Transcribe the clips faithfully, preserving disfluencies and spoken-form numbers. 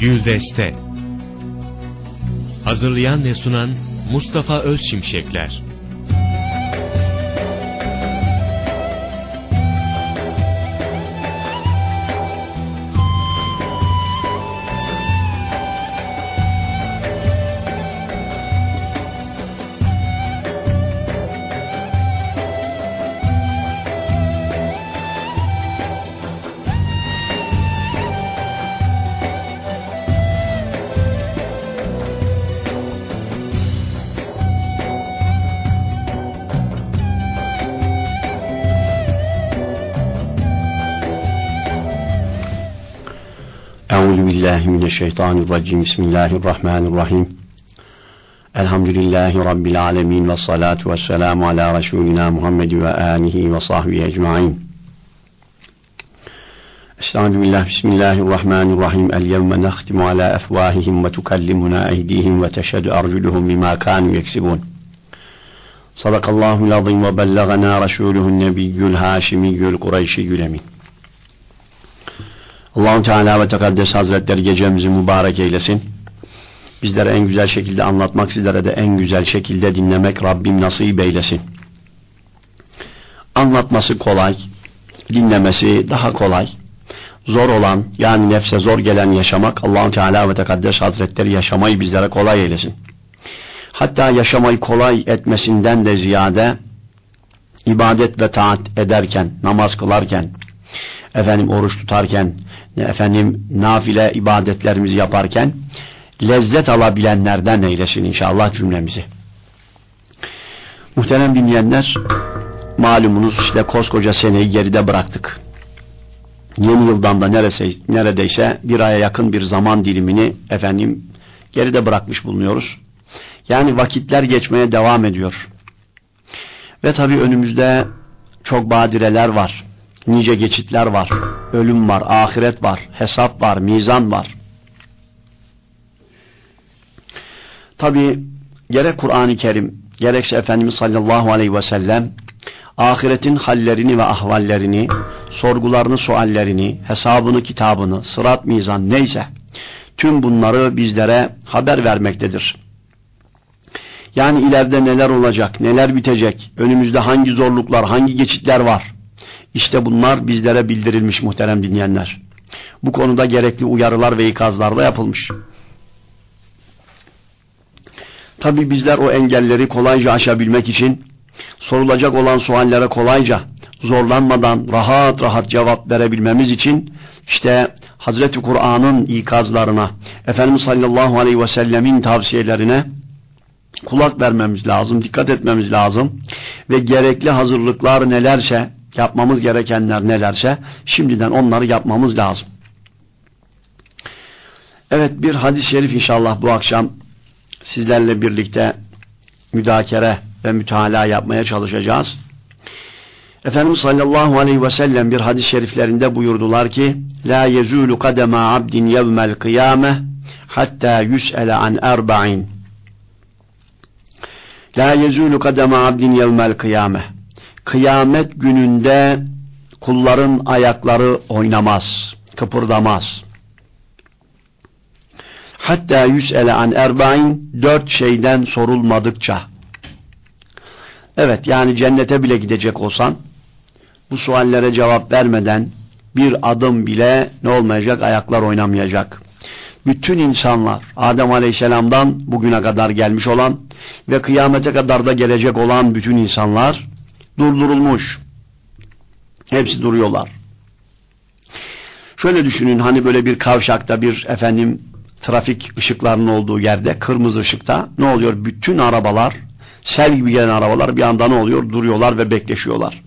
Güldeste. Hazırlayan ve sunan Mustafa Özşimşekler. Euzubillahimineşşeytanirracim. Bismillahirrahmanirrahim. Elhamdülillahi Rabbil alemin ve salatu ve selamu ala Resulina Muhammed ve alihi ve sahbihi ecmain. Estağfirullah. Bismillahirrahmanirrahim. El yevme nehtimu ala efvahihim ve tukallimuna eydihim ve teşhedü arjuluhum bima kanu yeksibun. Sadakallahul azim ve bellagana Resuluhun nebiyyül haşimiyyül kureyşiyyül emin. Allah-u Teala ve Tekaddes Hazretleri gecemizi mübarek eylesin. Bizlere en güzel şekilde anlatmak, sizlere de en güzel şekilde dinlemek Rabbim nasip eylesin. Anlatması kolay, dinlemesi daha kolay. Zor olan, yani nefse zor gelen yaşamak, Allah-u Teala ve Tekaddes Hazretleri yaşamayı bizlere kolay eylesin. Hatta yaşamayı kolay etmesinden de ziyade, ibadet ve taat ederken, namaz kılarken, efendim oruç tutarken, efendim nafile ibadetlerimizi yaparken lezzet alabilenlerden eylesin inşallah cümlemizi. Muhterem dinleyenler, malumunuz işte koskoca seneyi geride bıraktık. Yeni yıldan da neredeyse, neredeyse bir aya yakın bir zaman dilimini efendim geride bırakmış bulunuyoruz. Yani vakitler geçmeye devam ediyor. Ve tabii önümüzde çok badireler var. Nice geçitler var, ölüm var, ahiret var, hesap var, mizan var. Tabi gerek Kur'an-ı Kerim, gerekse Efendimiz sallallahu aleyhi ve sellem ahiretin hallerini ve ahvallerini, sorgularını, suallerini, hesabını, kitabını, sırat, mizan neyse tüm bunları bizlere haber vermektedir. Yani ileride neler olacak, neler bitecek, önümüzde hangi zorluklar, hangi geçitler var. İşte bunlar bizlere bildirilmiş muhterem dinleyenler. Bu konuda gerekli uyarılar ve ikazlar da yapılmış. Tabi bizler o engelleri kolayca aşabilmek için sorulacak olan suallere kolayca, zorlanmadan rahat rahat cevap verebilmemiz için işte Hazreti Kur'an'ın ikazlarına, Efendimiz sallallahu aleyhi ve sellemin tavsiyelerine kulak vermemiz lazım, dikkat etmemiz lazım ve gerekli hazırlıklar nelerse, yapmamız gerekenler nelerse şimdiden onları yapmamız lazım. Evet, bir hadis-i şerif inşallah bu akşam sizlerle birlikte müdakere ve müteala yapmaya çalışacağız. Efendimiz sallallahu aleyhi ve sellem bir hadis-i şeriflerinde buyurdular ki: La yezulu kadema abdin yevmel kıyame hatta yus'ele an erba'in. La yezulu kadema abdin yevmel kıyame. Kıyamet gününde kulların ayakları oynamaz, kıpırdamaz. Hatta yüs'ele an erba'in, dört şeyden sorulmadıkça. Evet, yani cennete bile gidecek olsan bu suallere cevap vermeden bir adım bile ne olmayacak? Ayaklar oynamayacak. Bütün insanlar, Adem Aleyhisselam'dan bugüne kadar gelmiş olan ve kıyamete kadar da gelecek olan bütün insanlar durdurulmuş. Hepsi duruyorlar. Şöyle düşünün, hani böyle bir kavşakta bir efendim trafik ışıklarının olduğu yerde, kırmızı ışıkta ne oluyor? Bütün arabalar, sel gibi gelen arabalar bir anda ne oluyor? Duruyorlar ve bekleşiyorlar.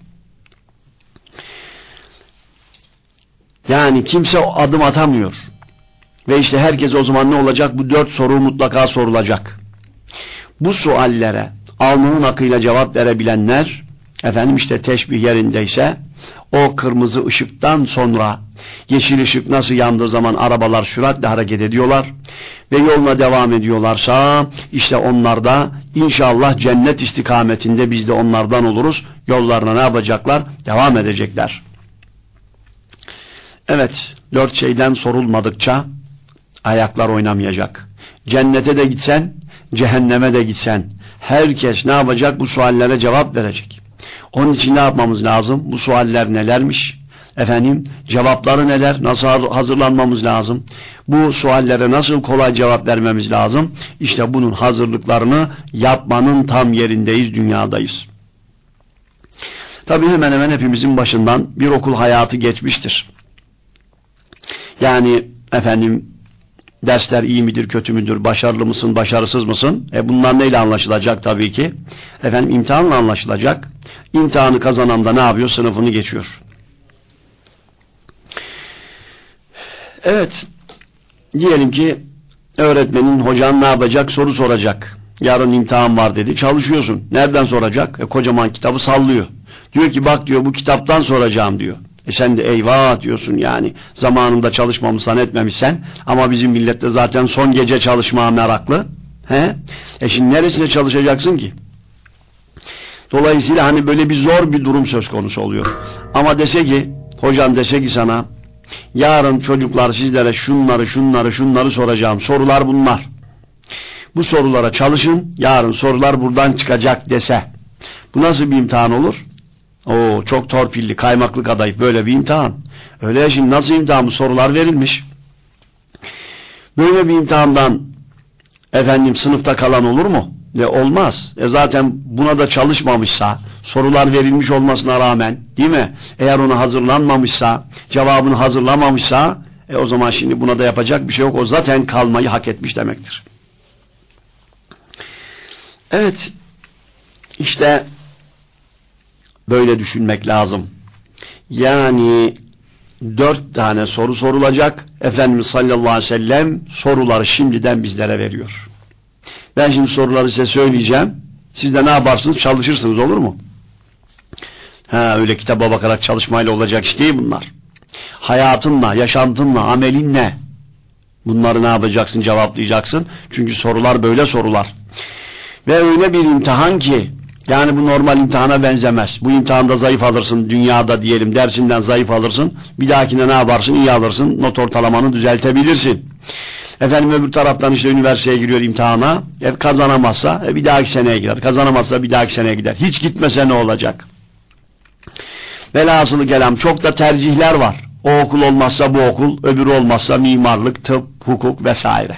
Yani kimse adım atamıyor. Ve işte herkes o zaman ne olacak? Bu dört soru mutlaka sorulacak. Bu suallere alnının akıyla cevap verebilenler, efendim işte teşbih yerindeyse o kırmızı ışıktan sonra yeşil ışık nasıl yandığı zaman arabalar süratle hareket ediyorlar ve yoluna devam ediyorlarsa işte onlar da inşallah cennet istikametinde biz de onlardan oluruz. Yollarına ne yapacaklar? Devam edecekler. Evet, dört şeyden sorulmadıkça ayaklar oynamayacak. Cennete de gitsen, cehenneme de gitsen, herkes ne yapacak? Bu suallere cevap verecek. Onun için ne yapmamız lazım? Bu sualler nelermiş? Efendim, cevapları neler? Nasıl hazırlanmamız lazım? Bu suallere nasıl kolay cevap vermemiz lazım? İşte bunun hazırlıklarını yapmanın tam yerindeyiz, dünyadayız. Tabii hemen hemen hepimizin başından bir okul hayatı geçmiştir. Yani efendim, dersler iyi midir, kötü müdür, başarılı mısın, başarısız mısın? E bunlar neyle anlaşılacak tabii ki? Efendim, imtihanla anlaşılacak. İmtihanı kazanan da ne yapıyor? Sınıfını geçiyor. Evet, diyelim ki öğretmenin, hocan ne yapacak? Soru soracak. Yarın imtihan var dedi. Çalışıyorsun. Nereden soracak? E, kocaman kitabı sallıyor. Diyor ki bak diyor, bu kitaptan soracağım diyor. E sen de eyvah diyorsun yani. Zamanında çalışmamışsan, etmemişsen, ama bizim millette zaten son gece çalışmaya meraklı. He? E şimdi neresine çalışacaksın ki? Dolayısıyla hani böyle bir zor bir durum söz konusu oluyor. Ama dese ki, hocan dese ki sana, yarın çocuklar sizlere şunları şunları şunları soracağım. Sorular bunlar. Bu sorulara çalışın. Yarın sorular buradan çıkacak dese. Bu nasıl bir imtihan olur? Oo, çok torpilli, kaymaklı kadayıf böyle bir imtihan. Öyle ya, şimdi nasıl imtihan? Bu sorular verilmiş. Böyle bir imtihandan efendim sınıfta kalan olur mu? E olmaz. E zaten buna da çalışmamışsa, sorular verilmiş olmasına rağmen, değil mi? Eğer ona hazırlanmamışsa, cevabını hazırlamamışsa, e o zaman şimdi buna da yapacak bir şey yok. O zaten kalmayı hak etmiş demektir. Evet, işte böyle düşünmek lazım. Yani dört tane soru sorulacak. Efendimiz sallallahu aleyhi ve sellem soruları şimdiden bizlere veriyor. Ben şimdi soruları size söyleyeceğim. Siz de ne yaparsınız? Çalışırsınız, olur mu? Ha, öyle kitaba bakarak çalışmayla olacak iş değil bunlar. Hayatınla, yaşantınla, amelinle bunları ne yapacaksın? Cevaplayacaksın. Çünkü sorular böyle sorular. Ve öyle bir imtihan ki, yani bu normal imtihana benzemez. Bu imtihanda zayıf alırsın, dünyada diyelim dersinden zayıf alırsın. Bir dahakine ne yaparsın? İyi alırsın. Not ortalamanı düzeltebilirsin. Efendim öbür taraftan işte üniversiteye giriyor imtihana. E, kazanamazsa e, bir dahaki seneye gider. Kazanamazsa bir dahaki seneye gider. Hiç gitmese ne olacak? Velhasılı kelam, çok da tercihler var. O okul olmazsa bu okul, öbürü olmazsa mimarlık, tıp, hukuk vesaire.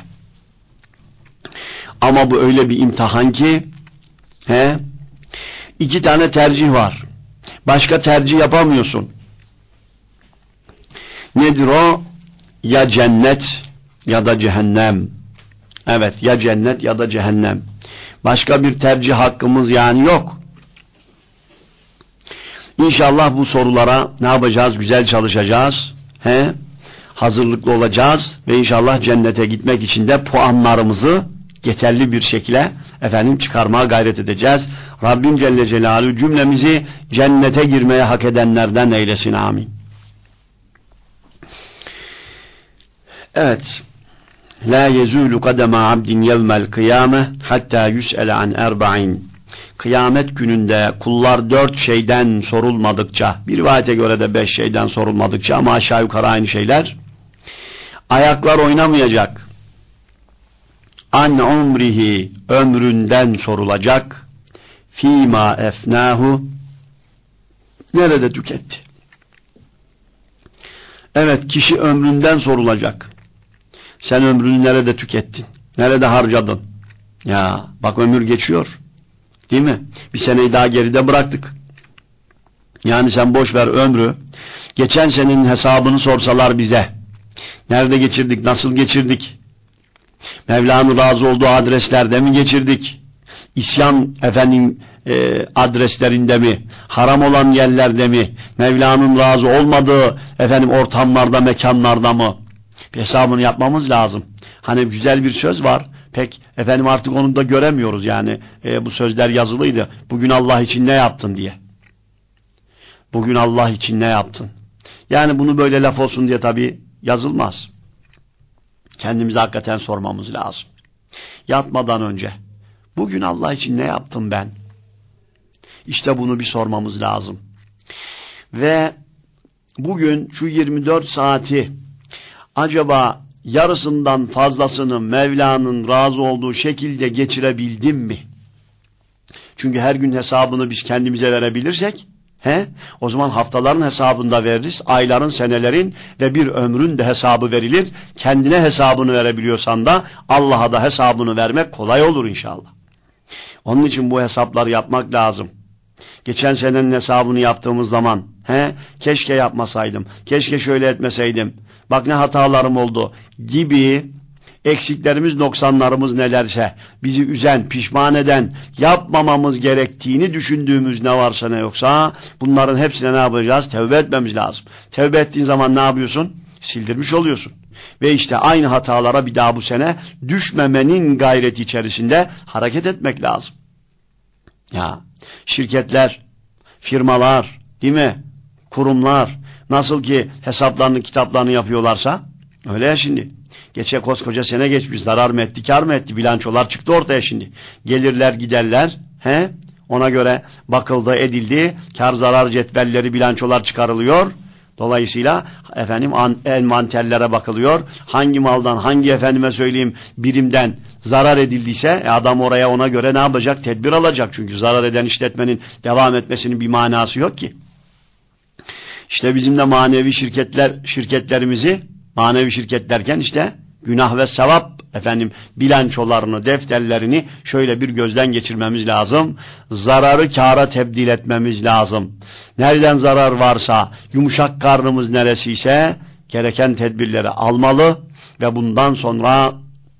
Ama bu öyle bir imtihan ki, he, iki tane tercih var. Başka tercih yapamıyorsun. Nedir o? Ya cennet ya da cehennem. Evet, ya cennet ya da cehennem. Başka bir tercih hakkımız yani yok. İnşallah bu sorulara ne yapacağız? Güzel çalışacağız. He? Hazırlıklı olacağız ve inşallah cennete gitmek için de puanlarımızı yeterli bir şekilde efendim çıkarmaya gayret edeceğiz. Rabbim Celle Celaluhu cümlemizi cennete girmeye hak edenlerden eylesin. Amin. Evet. La yezulu kadema abdin yevmel kıyame hatta yus'ele an erba'in. Kıyamet gününde kullar dört şeyden sorulmadıkça, bir rivayete göre de beş şeyden sorulmadıkça, ama aşağı yukarı aynı şeyler, ayaklar oynamayacak. An umrihi, ömründen sorulacak. Fîmâ efnâhu, nerede tüketti? Evet, kişi ömründen sorulacak. Sen ömrünü nerede tükettin? Nerede harcadın? Ya bak, ömür geçiyor. Değil mi? Bir seneyi daha geride bıraktık. Yani sen boş ver ömrü. Geçen senenin hesabını sorsalar bize. Nerede geçirdik? Nasıl geçirdik? Mevla'nın razı olduğu adreslerde mi geçirdik? İsyan efendim e, adreslerinde mi? Haram olan yerlerde mi? Mevla'nın razı olmadığı efendim ortamlarda, mekanlarda mı? Bir hesabını yapmamız lazım. Hani güzel bir söz var. Pek efendim artık onu da göremiyoruz yani. E, bu sözler yazılıydı. Bugün Allah için ne yaptın diye. Bugün Allah için ne yaptın? Yani bunu böyle laf olsun diye tabii yazılmaz. Kendimize hakikaten sormamız lazım. Yatmadan önce. Bugün Allah için ne yaptım ben? İşte bunu bir sormamız lazım. Ve bugün şu yirmi dört saati acaba yarısından fazlasını Mevla'nın razı olduğu şekilde geçirebildim mi? Çünkü her gün hesabını biz kendimize verebilirsek, he, o zaman haftaların hesabını da veririz, ayların, senelerin ve bir ömrün de hesabı verilir. Kendine hesabını verebiliyorsan da Allah'a da hesabını vermek kolay olur inşallah. Onun için bu hesapları yapmak lazım. Geçen senenin hesabını yaptığımız zaman, he, keşke yapmasaydım, keşke şöyle etmeseydim, bak ne hatalarım oldu gibi eksiklerimiz, noksanlarımız nelerse, bizi üzen, pişman eden, yapmamamız gerektiğini düşündüğümüz ne varsa ne yoksa, bunların hepsine ne yapacağız? Tevbe etmemiz lazım. Tevbe ettiğin zaman ne yapıyorsun? Sildirmiş oluyorsun. Ve işte aynı hatalara bir daha bu sene düşmemenin gayreti içerisinde hareket etmek lazım. Ya şirketler, firmalar, değil mi? Kurumlar nasıl ki hesaplarını, kitaplarını yapıyorlarsa öyle ya şimdi. Geçe koskoca sene geçmiş, zarar mı etti, kar mı etti, bilançolar çıktı ortaya şimdi. Gelirler, giderler, he? Ona göre bakıldı, edildi, kar zarar cetvelleri, bilançolar çıkarılıyor. Dolayısıyla efendim envanterlere bakılıyor. Hangi maldan, hangi efendime söyleyeyim birimden zarar edildiyse e adam oraya ona göre ne yapacak? Tedbir alacak. Çünkü zarar eden işletmenin devam etmesinin bir manası yok ki. İşte bizim de manevi şirketler, şirketlerimizi, manevi şirket derken işte günah ve sevap efendim bilançolarını, defterlerini şöyle bir gözden geçirmemiz lazım. Zararı kâra tebdil etmemiz lazım. Nereden zarar varsa, yumuşak karnımız neresiyse gereken tedbirleri almalı ve bundan sonra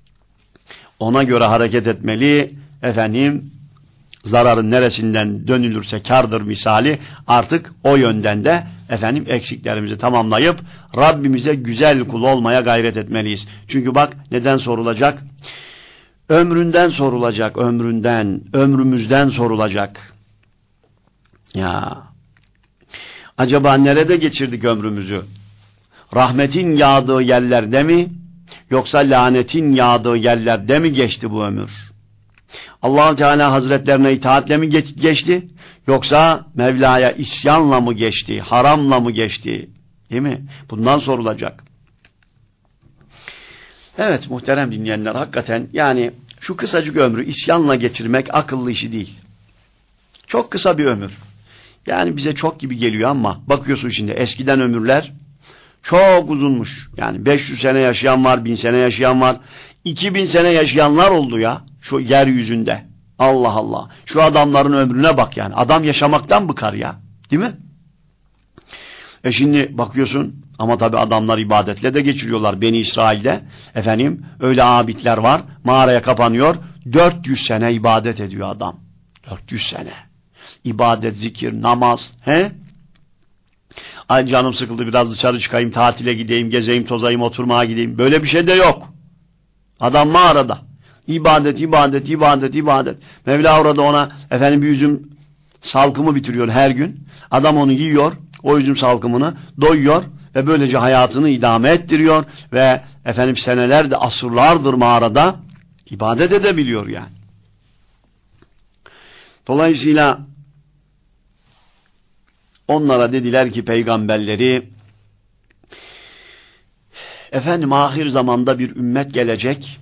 ona göre hareket etmeli. Efendim zararın neresinden dönülürse kârdır misali, artık o yönden de efendim eksiklerimizi tamamlayıp Rabbimize güzel kul olmaya gayret etmeliyiz. Çünkü bak neden sorulacak? Ömründen sorulacak, ömründen, ömrümüzden sorulacak. Ya acaba nerede geçirdik ömrümüzü? Rahmetin yağdığı yerlerde mi? Yoksa lanetin yağdığı yerlerde mi geçti bu ömür? Allah-u Teala Hazretlerine itaatle mi geç, geçti? Yoksa Mevla'ya isyanla mı geçti? Haramla mı geçti? Değil mi? Bundan sorulacak. Evet muhterem dinleyenler, hakikaten yani şu kısacık ömrü isyanla geçirmek akıllı işi değil. Çok kısa bir ömür. Yani bize çok gibi geliyor ama bakıyorsun şimdi eskiden ömürler çok uzunmuş. Yani beş yüz sene yaşayan var, bin sene yaşayan var. iki bin sene yaşayanlar oldu ya şu yeryüzünde. Allah Allah. Şu adamların ömrüne bak yani. Adam yaşamaktan bıkar ya. Değil mi? E şimdi bakıyorsun ama tabi adamlar ibadetle de geçiriyorlar. Beni İsrail'de efendim öyle abidler var. Mağaraya kapanıyor. dört yüz sene ibadet ediyor adam. dört yüz sene. İbadet, zikir, namaz. He? Ay canım sıkıldı biraz dışarı çıkayım, tatile gideyim, gezeyim, tozayım, oturmaya gideyim. Böyle bir şey de yok. Adam mağarada. İbadet, ibadet, ibadet, ibadet. Mevla orada ona efendim bir üzüm salkımı bitiriyor her gün. Adam onu yiyor, o üzüm salkımını doyuyor ve böylece hayatını idame ettiriyor ve efendim senelerde, asırlardır mağarada ibadet edebiliyor yani. Dolayısıyla onlara dediler ki peygamberleri, efendim ahir zamanda bir ümmet gelecek.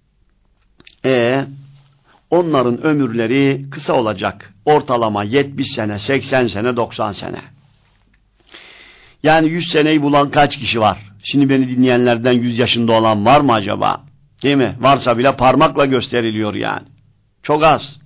E onların ömürleri kısa olacak. Ortalama yetmiş sene, seksen sene, doksan sene. Yani yüz seneyi bulan kaç kişi var? Şimdi beni dinleyenlerden yüz yaşında olan var mı acaba? Değil mi? Varsa bile parmakla gösteriliyor yani. Çok az.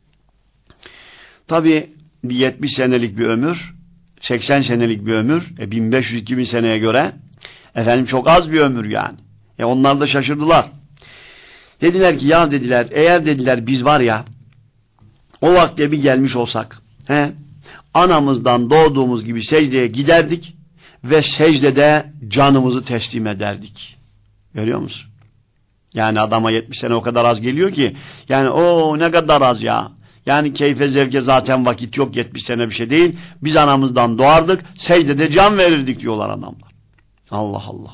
Tabii bir yetmiş senelik bir ömür, seksen senelik bir ömür, e bin beş yüz iki bin seneye göre efendim çok az bir ömür yani. E onlar da şaşırdılar. Dediler ki ya dediler, eğer dediler biz var ya o vakte bir gelmiş olsak, he, anamızdan doğduğumuz gibi secdeye giderdik ve secdede canımızı teslim ederdik. Görüyor musun? Yani adama yetmiş sene o kadar az geliyor ki, yani o ne kadar az ya. Yani keyfe zevke zaten vakit yok, yetmiş sene bir şey değil. Biz anamızdan doğardık, secdede can verirdik diyorlar adamlar. Allah Allah.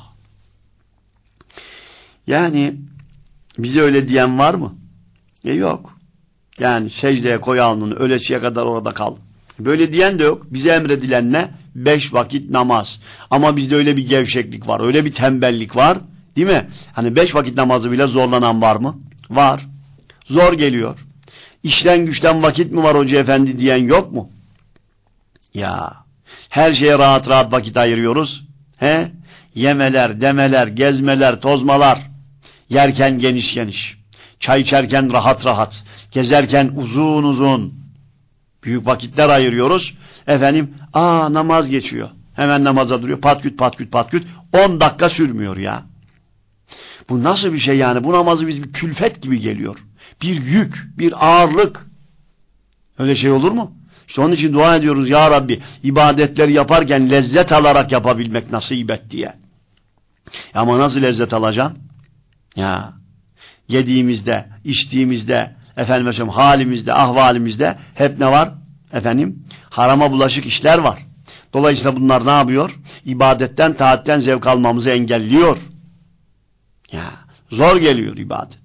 Yani bize öyle diyen var mı? E yok. Yani secdeye koy alnını, ölesiye kadar orada kal. Böyle diyen de yok. Bize emredilen ne? Beş vakit namaz. Ama bizde öyle bir gevşeklik var, öyle bir tembellik var. Değil mi? Hani beş vakit namazı bile zorlanan var mı? Var. Zor geliyor. İşten güçten vakit mi var hoca efendi diyen yok mu? Ya her şeye rahat rahat vakit ayırıyoruz. He? Yemeler, demeler, gezmeler, tozmalar. Yerken geniş geniş. Çay içerken rahat rahat. Gezerken uzun uzun. Büyük vakitler ayırıyoruz. Efendim, aa namaz geçiyor. Hemen namaza duruyor. Patküt patküt patküt. on dakika sürmüyor ya. Bu nasıl bir şey yani? Bu namazı biz bir külfet gibi geliyor. Bir yük, bir ağırlık. Öyle şey olur mu? İşte onun için dua ediyoruz ya Rabbi. İbadetleri yaparken lezzet alarak yapabilmek nasip et diye. Ama nasıl lezzet alacaksın? Ya yediğimizde, içtiğimizde, efendim mesela halimizde, ahvalimizde hep ne var? Efendim, harama bulaşık işler var. Dolayısıyla bunlar ne yapıyor? İbadetten, taatten zevk almamızı engelliyor. Ya zor geliyor ibadet.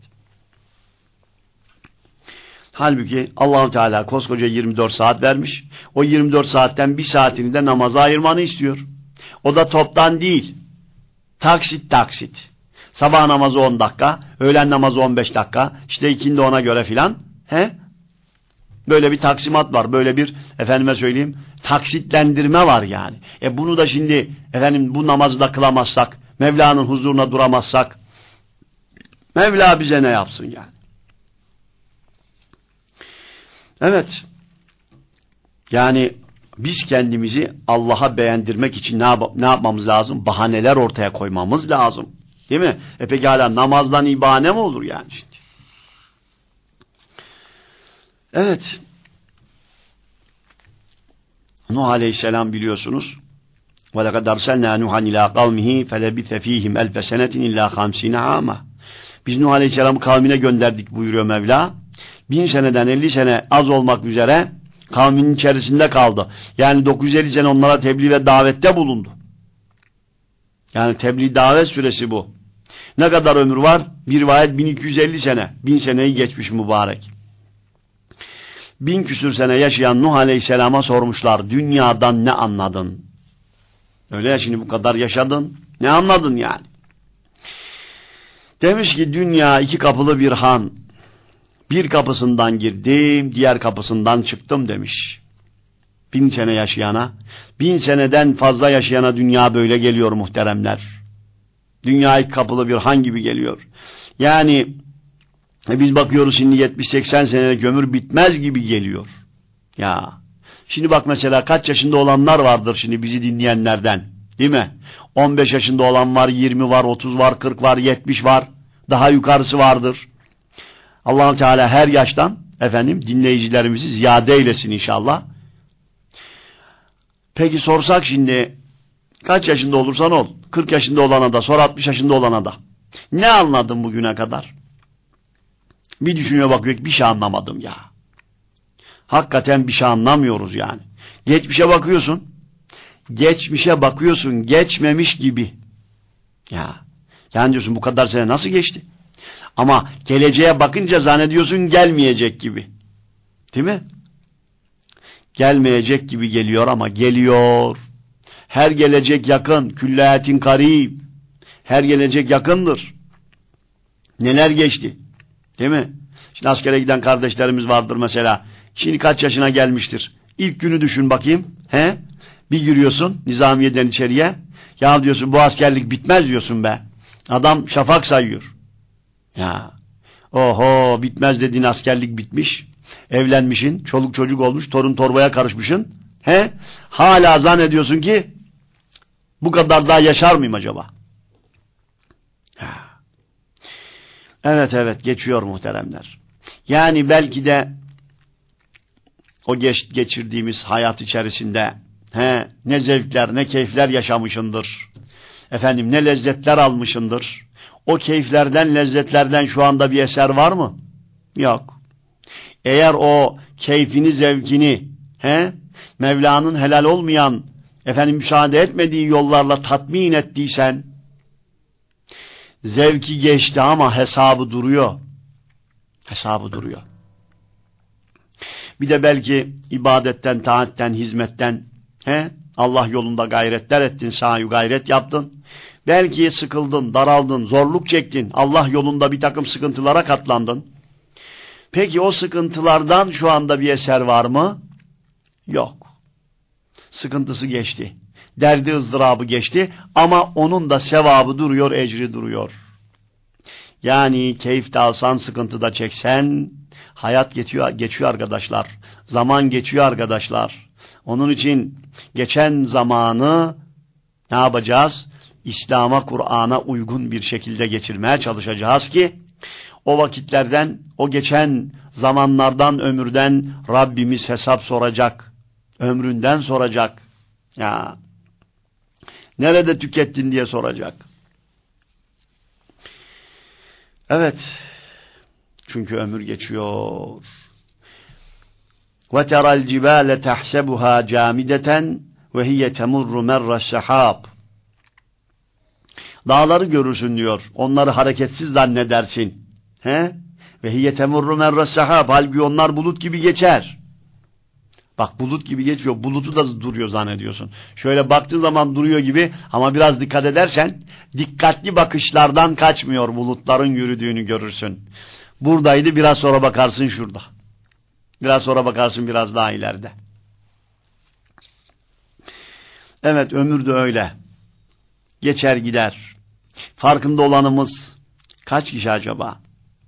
Halbuki Allah-u Teala koskoca yirmi dört saat vermiş. O yirmi dört saatten bir saatini de namaza ayırmanı istiyor. O da toptan değil. Taksit taksit. Sabah namazı on dakika, öğlen namazı on beş dakika, işte ikindi ona göre filan. He? Böyle bir taksimat var. Böyle bir efendime söyleyeyim taksitlendirme var yani. E bunu da şimdi efendim bu namazı da kılamazsak, Mevla'nın huzuruna duramazsak Mevla bize ne yapsın yani? Evet. Yani biz kendimizi Allah'a beğendirmek için ne, yap ne yapmamız lazım? Bahaneler ortaya koymamız lazım. Değil mi? E peki hala namazdan ibane mi olur yani şimdi? Evet. Nuh Aleyhisselam biliyorsunuz. وَلَقَدْ أَرْسَلْنَا نُوحًا إِلَى قَوْمِهِ فَلَبِثَ ف۪يهِمْ أَلْفَ سَنَةٍ إِلَّا خَمْسِينَ عَامًا. Biz Nuh Aleyhisselam'ı kavmine gönderdik buyuruyor Mevla. Bin seneden elli sene az olmak üzere kavminin içerisinde kaldı. Yani dokuz yüz elli sene onlara tebliğ ve davette bulundu. Yani tebliğ davet süresi bu. Ne kadar ömür var? Bir rivayet bin iki yüz elli sene. Bin seneyi geçmiş mübarek. Bin küsür sene yaşayan Nuh Aleyhisselam'a sormuşlar. Dünyadan ne anladın? Öyle ya şimdi bu kadar yaşadın. Ne anladın yani? Demiş ki dünya iki kapılı bir han. Bir kapısından girdim, diğer kapısından çıktım demiş. Bin sene yaşayana, bin seneden fazla yaşayana dünya böyle geliyor muhteremler. Dünya iki kapılı bir han gibi geliyor. Yani e biz bakıyoruz şimdi yetmiş seksen senelik ömür bitmez gibi geliyor. Ya şimdi bak mesela kaç yaşında olanlar vardır şimdi bizi dinleyenlerden, değil mi? on beş yaşında olan var, yirmi var, otuz var, kırk var, yetmiş var. Daha yukarısı vardır. Allah-u Teala her yaştan efendim dinleyicilerimizi ziyade eylesin inşallah. Peki sorsak şimdi kaç yaşında olursan ol, kırk yaşında olana da sor, altmış yaşında olana da. Ne anladın bugüne kadar? Bir düşünüyor bakıyor ki bir şey anlamadım ya. Hakikaten bir şey anlamıyoruz yani. Geçmişe bakıyorsun. Geçmişe bakıyorsun geçmemiş gibi. Ya. Yani diyorsun bu kadar sene nasıl geçti? Ama geleceğe bakınca zannediyorsun gelmeyecek gibi. Değil mi? Gelmeyecek gibi geliyor ama geliyor. Her gelecek yakın. Külliyatin karib. Her gelecek yakındır. Neler geçti? Değil mi? Şimdi askere giden kardeşlerimiz vardır mesela. Şimdi kaç yaşına gelmiştir? İlk günü düşün bakayım. He? Bir giriyorsun nizamiyeden içeriye. Ya diyorsun bu askerlik bitmez diyorsun be. Adam şafak sayıyor. Ya. Oho bitmez dediğin askerlik bitmiş. Evlenmişin, çoluk çocuk olmuş, torun torbaya karışmışın. He? Hala zannediyorsun ki bu kadar daha yaşar mıyım acaba? Ya. Evet evet geçiyor muhteremler. Yani belki de o geç, geçirdiğimiz hayat içerisinde he, ne zevkler ne keyifler yaşamışındır. Efendim ne lezzetler almışındır. O keyiflerden lezzetlerden şu anda bir eser var mı? Yok. Eğer o keyfini zevkini he, Mevla'nın helal olmayan efendim müsaade etmediği yollarla tatmin ettiysen zevki geçti ama hesabı duruyor. Hesabı duruyor. Bir de belki ibadetten, taatten, hizmetten he, Allah yolunda gayretler ettin, sahi gayret yaptın. Belki sıkıldın, daraldın, zorluk çektin. Allah yolunda bir takım sıkıntılara katlandın. Peki o sıkıntılardan şu anda bir eser var mı? Yok. Sıkıntısı geçti. Derdi ızdırabı geçti ama onun da sevabı duruyor, ecri duruyor. Yani keyif de alsan, sıkıntı da çeksen hayat geçiyor, geçiyor arkadaşlar. Zaman geçiyor arkadaşlar. Onun için geçen zamanı ne yapacağız? İslam'a, Kur'an'a uygun bir şekilde geçirmeye çalışacağız ki o vakitlerden, o geçen zamanlardan, ömürden Rabbimiz hesap soracak. Ömründen soracak. Ya nerede tükettin diye soracak. Evet. Çünkü ömür geçiyor. Ve teral cibale tahsebuha camideten ve hiye temurru merra sahab. Dağları görürsün diyor. Onları hareketsiz zannedersin. He? Ve hiye temurru merra sahab. Halbuki onlar bulut gibi geçer. Bak bulut gibi geçiyor. Bulutu da duruyor zannediyorsun. Şöyle baktığın zaman duruyor gibi ama biraz dikkat edersen dikkatli bakışlardan kaçmıyor, bulutların yürüdüğünü görürsün. Buradaydı, biraz sonra bakarsın şurada. Biraz sonra bakarsın biraz daha ileride. Evet, ömür de öyle. Geçer gider. Farkında olanımız kaç kişi acaba?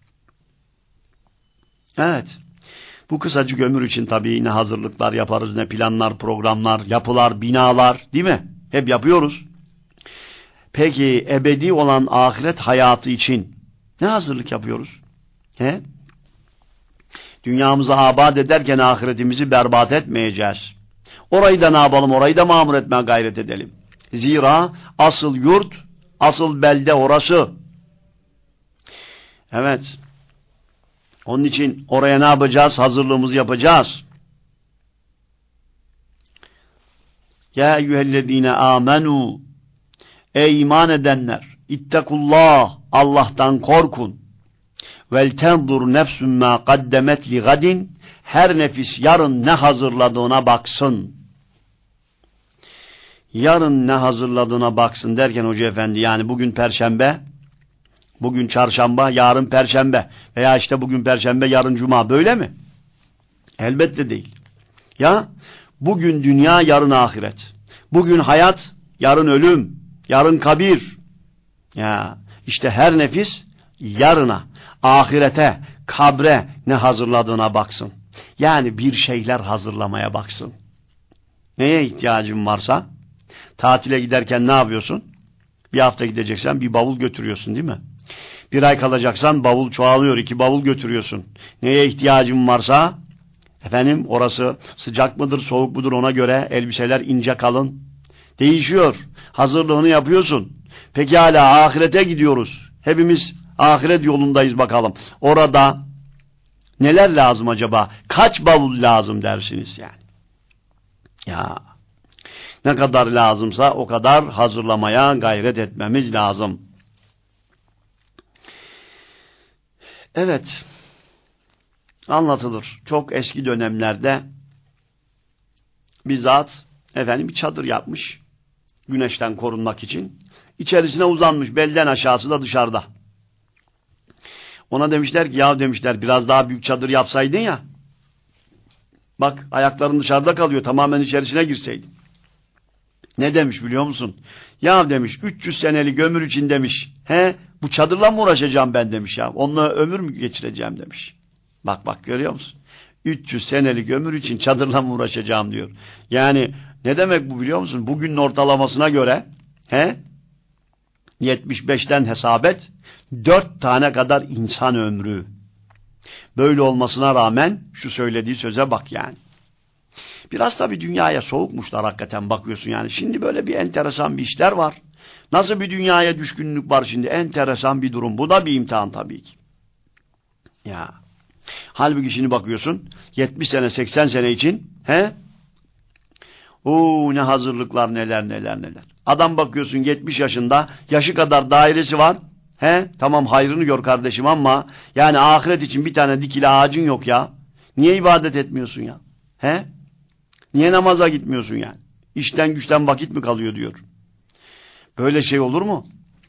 Evet. Bu kısacık ömür için tabii ne hazırlıklar yaparız, ne planlar, programlar, yapılar, binalar, değil mi? Hep yapıyoruz. Peki ebedi olan ahiret hayatı için ne hazırlık yapıyoruz? He? Dünyamızı abad ederken ahiretimizi berbat etmeyeceğiz. Orayı da ne yapalım? Orayı da mamur etmeye gayret edelim. Zira asıl yurt, asıl belde orası. Evet. Onun için oraya ne yapacağız? Hazırlığımızı yapacağız. Ya eyyühellezine amenu, ey iman edenler, İttakullah, Allah'tan korkun. Vel tenzur nefsün ma kaddemet li gadin, her nefis yarın ne hazırladığına baksın. Yarın ne hazırladığına baksın derken Hoca Efendi, yani bugün Perşembe, bugün Çarşamba, yarın Perşembe veya işte bugün Perşembe, yarın Cuma, böyle mi? Elbette değil. Ya bugün dünya, yarın ahiret. Bugün hayat, yarın ölüm, yarın kabir. Ya işte her nefis yarına, ahirete, kabre ne hazırladığına baksın. Yani bir şeyler hazırlamaya baksın. Neye ihtiyacın varsa, tatile giderken ne yapıyorsun? Bir hafta gideceksen bir bavul götürüyorsun, değil mi? Bir ay kalacaksan bavul çoğalıyor, iki bavul götürüyorsun. Neye ihtiyacın varsa, efendim orası sıcak mıdır, soğuk mudur, ona göre elbiseler ince kalın değişiyor. Hazırlığını yapıyorsun. Peki hala ahirete gidiyoruz. Hepimiz ahiret yolundayız bakalım. Orada neler lazım acaba? Kaç bavul lazım dersiniz yani. Ya ne kadar lazımsa o kadar hazırlamaya gayret etmemiz lazım. Evet, anlatılır. Çok eski dönemlerde bir zat efendim bir çadır yapmış güneşten korunmak için. İçerisine uzanmış, belden aşağısı da dışarıda. Ona demişler ki, ya demişler, biraz daha büyük çadır yapsaydın ya. Bak ayakların dışarıda kalıyor, tamamen içerisine girseydin. Ne demiş biliyor musun? Ya demiş, üç yüz senelik ömür için demiş. He, bu çadırla mı uğraşacağım ben demiş ya. Onunla ömür mü geçireceğim demiş. Bak bak, görüyor musun? üç yüz senelik ömür için çadırla mı uğraşacağım diyor. Yani ne demek bu biliyor musun? Bugünün ortalamasına göre he, yetmiş beşten hesap et, dört tane kadar insan ömrü. Böyle olmasına rağmen şu söylediği söze bak yani. Biraz tabii dünyaya soğukmuşlar hakikaten, bakıyorsun yani. Şimdi böyle bir enteresan bir işler var. Nasıl bir dünyaya düşkünlük var şimdi? Enteresan bir durum. Bu da bir imtihan tabii ki. Ya. Halbuki şimdi bakıyorsun yetmiş sene seksen sene için he? Oo, ne hazırlıklar, neler neler neler. Adam bakıyorsun yetmiş yaşında, yaşı kadar dairesi var. He? Tamam, hayrını gör kardeşim ama yani ahiret için bir tane dikili ağacın yok ya. Niye ibadet etmiyorsun ya? He? Niye namaza gitmiyorsun yani? İşten güçten vakit mi kalıyor diyor. Böyle şey olur mu?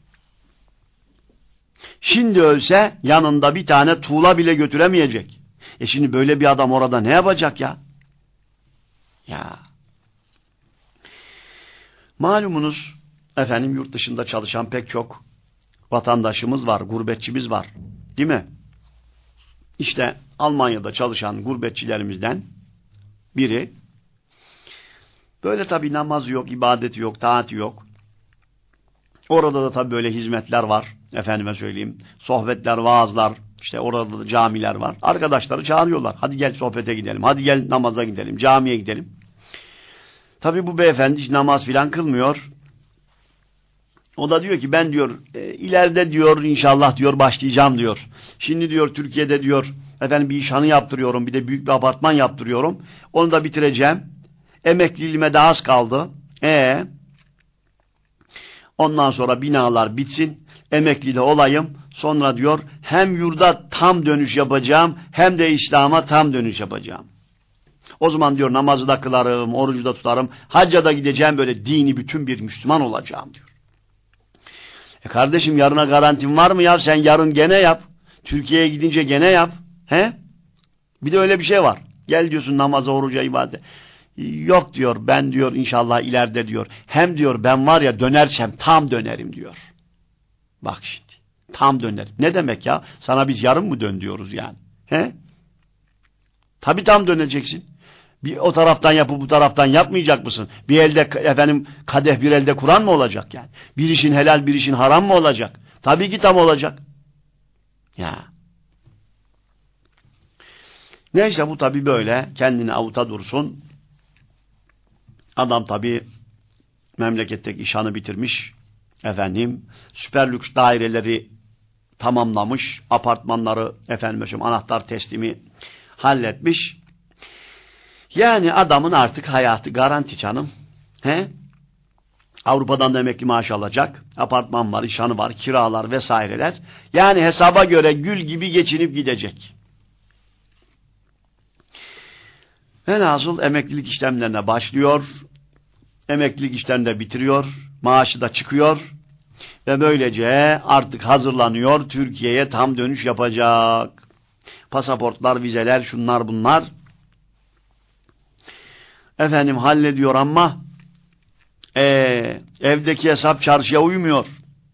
Şimdi ölse yanında bir tane tuğla bile götüremeyecek. E şimdi böyle bir adam orada ne yapacak ya? Ya. Malumunuz efendim yurt dışında çalışan pek çok vatandaşımız var, gurbetçimiz var. Değil mi? İşte Almanya'da çalışan gurbetçilerimizden biri böyle tabii namazı yok, ibadeti yok, taati yok. Orada da tabii böyle hizmetler var. Efendime söyleyeyim. Sohbetler, vaazlar, işte orada da camiler var. Arkadaşları çağırıyorlar. Hadi gel sohbete gidelim. Hadi gel namaza gidelim. Camiye gidelim. Tabii bu beyefendi hiç namaz filan kılmıyor. O da diyor ki ben diyor e, ileride diyor inşallah diyor başlayacağım diyor. Şimdi diyor Türkiye'de diyor efendim bir işhanı yaptırıyorum. Bir de büyük bir apartman yaptırıyorum. Onu da bitireceğim. Emekliliğime de az kaldı. Eee Ondan sonra binalar bitsin, emekli de olayım. Sonra diyor hem yurda tam dönüş yapacağım hem de İslam'a tam dönüş yapacağım. O zaman diyor namazı da kılarım, orucu da tutarım, hacca da gideceğim, böyle dini bütün bir Müslüman olacağım diyor. E kardeşim yarına garantin var mı ya? Sen yarın gene yap. Türkiye'ye gidince gene yap. He? Bir de öyle bir şey var. Gel diyorsun namaza, oruca, ibadete. Yok diyor ben diyor inşallah ileride diyor. Hem diyor ben var ya dönersem tam dönerim diyor. Bak şimdi tam dönerim. Ne demek ya? Sana biz yarım mı dön diyoruz yani? He? Tabii tam döneceksin. Bir o taraftan yapıp bu taraftan yapmayacak mısın? Bir elde efendim kadeh bir elde Kur'an mı olacak yani? Bir işin helal bir işin haram mı olacak? Tabii ki tam olacak. Ya. Neyse bu tabii böyle kendini avuta dursun. Adam tabii memleketteki işhanı bitirmiş. Efendim süper lüks daireleri tamamlamış. Apartmanları efendim anahtar teslimi halletmiş. Yani adamın artık hayatı garanti canım. He? Avrupa'dan da emekli maaşı alacak. Apartman var, işhanı var, kiralar vesaireler. Yani hesaba göre gül gibi geçinip gidecek. Velhasıl emeklilik işlemlerine başlıyor. Emeklilik işlerini de bitiriyor. Maaşı da çıkıyor. Ve böylece artık hazırlanıyor. Türkiye'ye tam dönüş yapacak. Pasaportlar, vizeler, şunlar bunlar. Efendim hallediyor ama ee, evdeki hesap çarşıya uymuyor.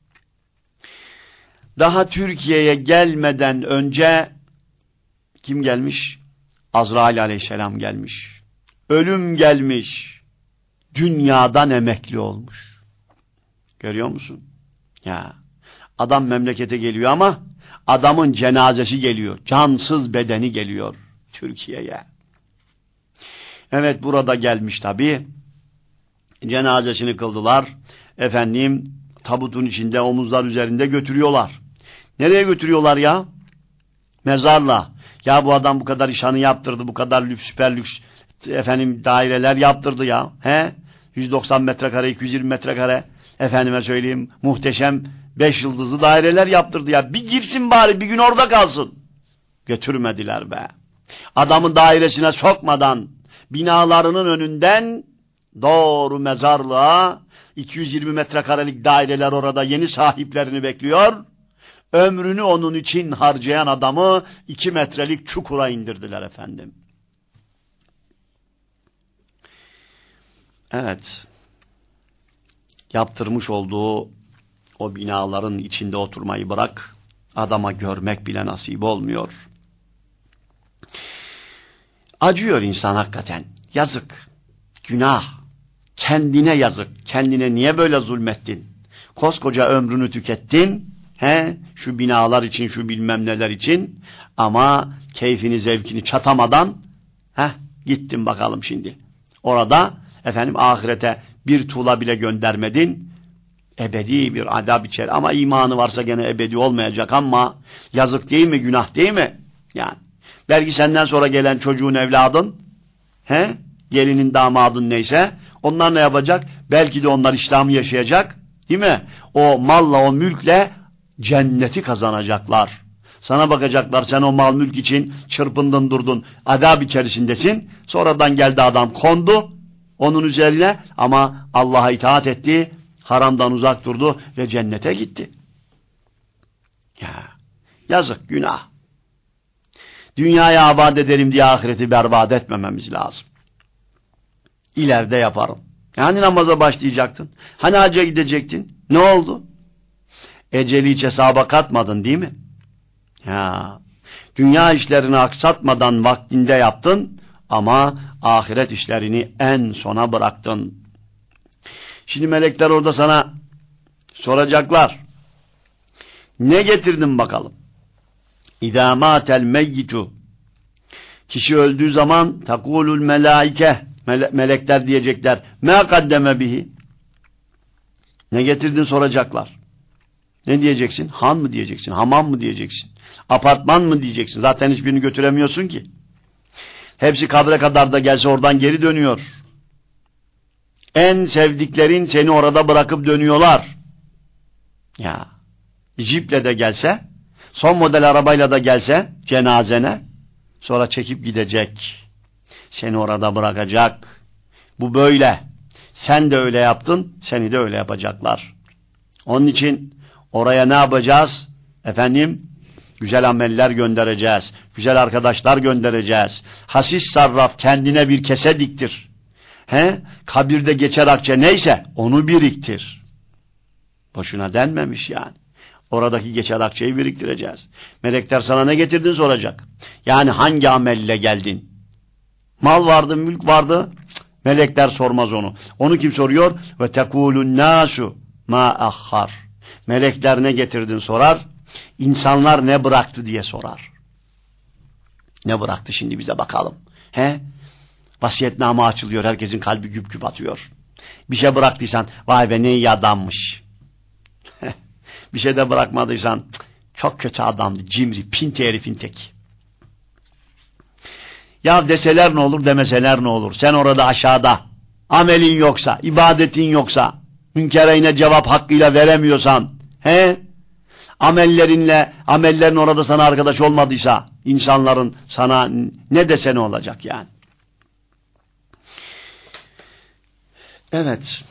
Daha Türkiye'ye gelmeden önce kim gelmiş? Azrail aleyhisselam gelmiş. Ölüm gelmiş. Dünyadan emekli olmuş. Görüyor musun? Ya adam memlekete geliyor ama adamın cenazesi geliyor. Cansız bedeni geliyor Türkiye'ye. Evet burada gelmiş tabii. Cenazesini kıldılar. Efendim tabutun içinde omuzlar üzerinde götürüyorlar. Nereye götürüyorlar ya? Mezarla. Ya bu adam bu kadar işhanı yaptırdı, bu kadar lüks, süper lüks efendim daireler yaptırdı ya. He? yüz doksan metrekare, iki yüz yirmi metrekare efendime söyleyeyim muhteşem beş yıldızlı daireler yaptırdı ya. Bir girsin bari bir gün orada kalsın. Götürmediler be. Adamın dairesine sokmadan binalarının önünden doğru mezarlığa iki yüz yirmi metrekarelik daireler orada yeni sahiplerini bekliyor. Ömrünü onun için harcayan adamı iki metrelik çukura indirdiler efendim. Evet. Yaptırmış olduğu o binaların içinde oturmayı bırak, adama görmek bile nasip olmuyor. Acıyor insan hakikaten. Yazık. Günah. Kendine yazık. Kendine niye böyle zulmettin? Koskoca ömrünü tükettin. He, şu binalar için, şu bilmem neler için. Ama keyfini, zevkini çatamadan he, gittin bakalım şimdi. Orada efendim ahirete bir tuğla bile göndermedin. Ebedi bir azap içer. Ama imanı varsa gene ebedi olmayacak ama yazık değil mi, günah değil mi? Yani belki senden sonra gelen çocuğun, evladın, he, gelinin, damadın neyse, onlar ne yapacak? Belki de onlar İslam'ı yaşayacak, değil mi? O malla, o mülkle cenneti kazanacaklar. Sana bakacaklar, sen o mal mülk için çırpındın durdun, azap içerisindesin. Sonradan geldi adam kondu, onun üzerine ama Allah'a itaat etti, haramdan uzak durdu ve cennete gitti. Ya, yazık, günah. Dünyaya abad edelim diye ahireti berbat etmememiz lazım. İleride yaparım. Hani namaza başlayacaktın? Hani hacca gidecektin? Ne oldu? Eceli hiç hesaba katmadın değil mi? Ya, dünya işlerini aksatmadan vaktinde yaptın ama ahiret işlerini en sona bıraktın. Şimdi melekler orada sana soracaklar. Ne getirdin bakalım? İzâ mâtel meyyitu. Kişi öldüğü zaman takulul melaike. Mele melekler diyecekler. Mâ kaddeme bihi. Ne getirdin soracaklar. Ne diyeceksin? Han mı diyeceksin? Hamam mı diyeceksin? Apartman mı diyeceksin? Zaten hiçbirini götüremiyorsun ki. Hepsi kabre kadar da gelse oradan geri dönüyor. En sevdiklerin seni orada bırakıp dönüyorlar. Ya, jiple de gelse, son model arabayla da gelse cenazene, sonra çekip gidecek. Seni orada bırakacak. Bu böyle. Sen de öyle yaptın, seni de öyle yapacaklar. Onun için oraya ne yapacağız? Efendim, güzel ameller göndereceğiz. Güzel arkadaşlar göndereceğiz. Hasis sarraf kendine bir kese diktir. He? Kabirde geçer akçe neyse onu biriktir. Boşuna denmemiş yani. Oradaki geçer akçeyi biriktireceğiz. Melekler sana ne getirdin soracak. Yani hangi amelle geldin? Mal vardı, mülk vardı. Cık, melekler sormaz onu. Onu kim soruyor? Ve tekulun nasu ma ahhar. Melekler ne getirdin sorar. İnsanlar ne bıraktı diye sorar. Ne bıraktı şimdi bize bakalım. He? Vasiyetname açılıyor. Herkesin kalbi güp güp atıyor. Bir şey bıraktıysan vay be ne iyi adammış. Bir şey de bırakmadıysan çok kötü adamdı. Cimri, pinti herifin tek. Ya deseler ne olur, demeseler ne olur? Sen orada aşağıda, amelin yoksa, ibadetin yoksa, münkereyne cevap hakkıyla veremiyorsan, he? Amellerinle, amellerin orada sana arkadaş olmadıysa, insanların sana ne dese ne olacak yani? Evet.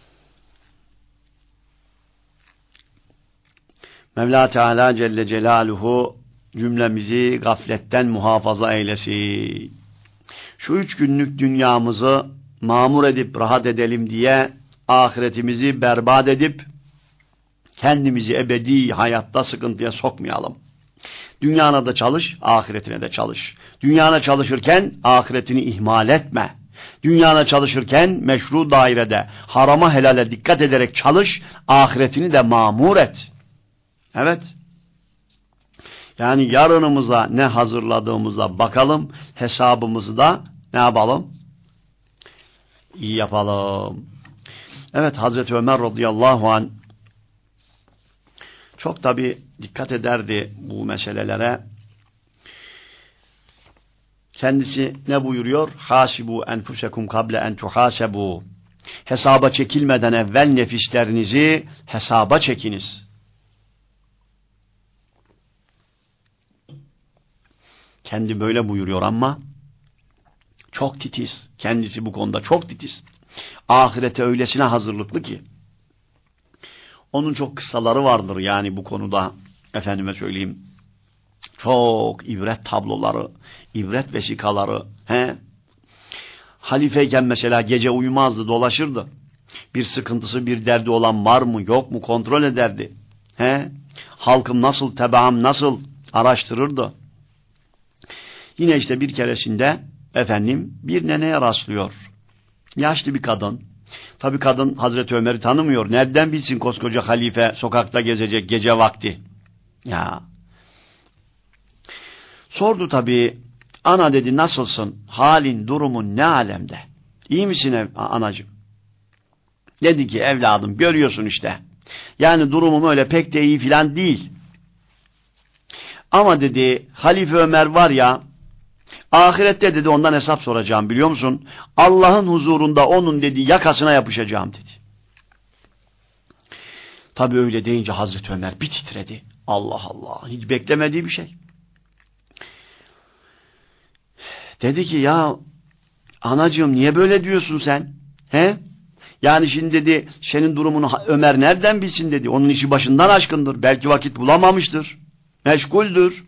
Mevla Teala Celle Celaluhu cümlemizi gafletten muhafaza eylesin. Şu üç günlük dünyamızı mamur edip rahat edelim diye ahiretimizi berbat edip kendimizi ebedi hayatta sıkıntıya sokmayalım. Dünyana da çalış, ahiretine de çalış. Dünyana çalışırken ahiretini ihmal etme. Dünyana çalışırken meşru dairede harama helale dikkat ederek çalış, ahiretini de mamur et. Evet. Yani yarınımıza ne hazırladığımıza bakalım, hesabımızı da ne yapalım? İyi yapalım. Evet, Hazreti Ömer radıyallahu anh çok tabi dikkat ederdi bu meselelere. Kendisi ne buyuruyor? Hasibu enfusekum kable en tuhasebu. Hesaba çekilmeden evvel nefislerinizi hesaba çekiniz. Kendi böyle buyuruyor ama çok titiz. Kendisi bu konuda çok titiz. Ahirete öylesine hazırlıklı ki. Onun çok kıssaları vardır yani bu konuda. Efendime söyleyeyim. Çok ibret tabloları, ibret vesikaları. He? Halifeyken mesela gece uyumazdı, dolaşırdı. Bir sıkıntısı, bir derdi olan var mı, yok mu kontrol ederdi. He? Halkım nasıl, tebaam nasıl araştırırdı. Yine işte bir keresinde efendim bir neneye rastlıyor. Yaşlı bir kadın. Tabii kadın Hazreti Ömer'i tanımıyor. Nereden bilsin koskoca halife sokakta gezecek gece vakti. Ya. Sordu tabii. Ana dedi nasılsın? Halin, durumun ne alemde? İyi misin ev, anacığım? Dedi ki evladım görüyorsun işte. Yani durumum öyle pek de iyi filan değil. Ama dedi Halife Ömer var ya, ahirette dedi ondan hesap soracağım biliyor musun? Allah'ın huzurunda onun dedi yakasına yapışacağım dedi. Tabii öyle deyince Hazreti Ömer bir titredi. Allah Allah, hiç beklemediği bir şey. Dedi ki ya anacığım niye böyle diyorsun sen? He? Yani şimdi dedi senin durumunu Ömer nereden bilsin dedi. Onun işi başından aşkındır. Belki vakit bulamamıştır. Meşguldür.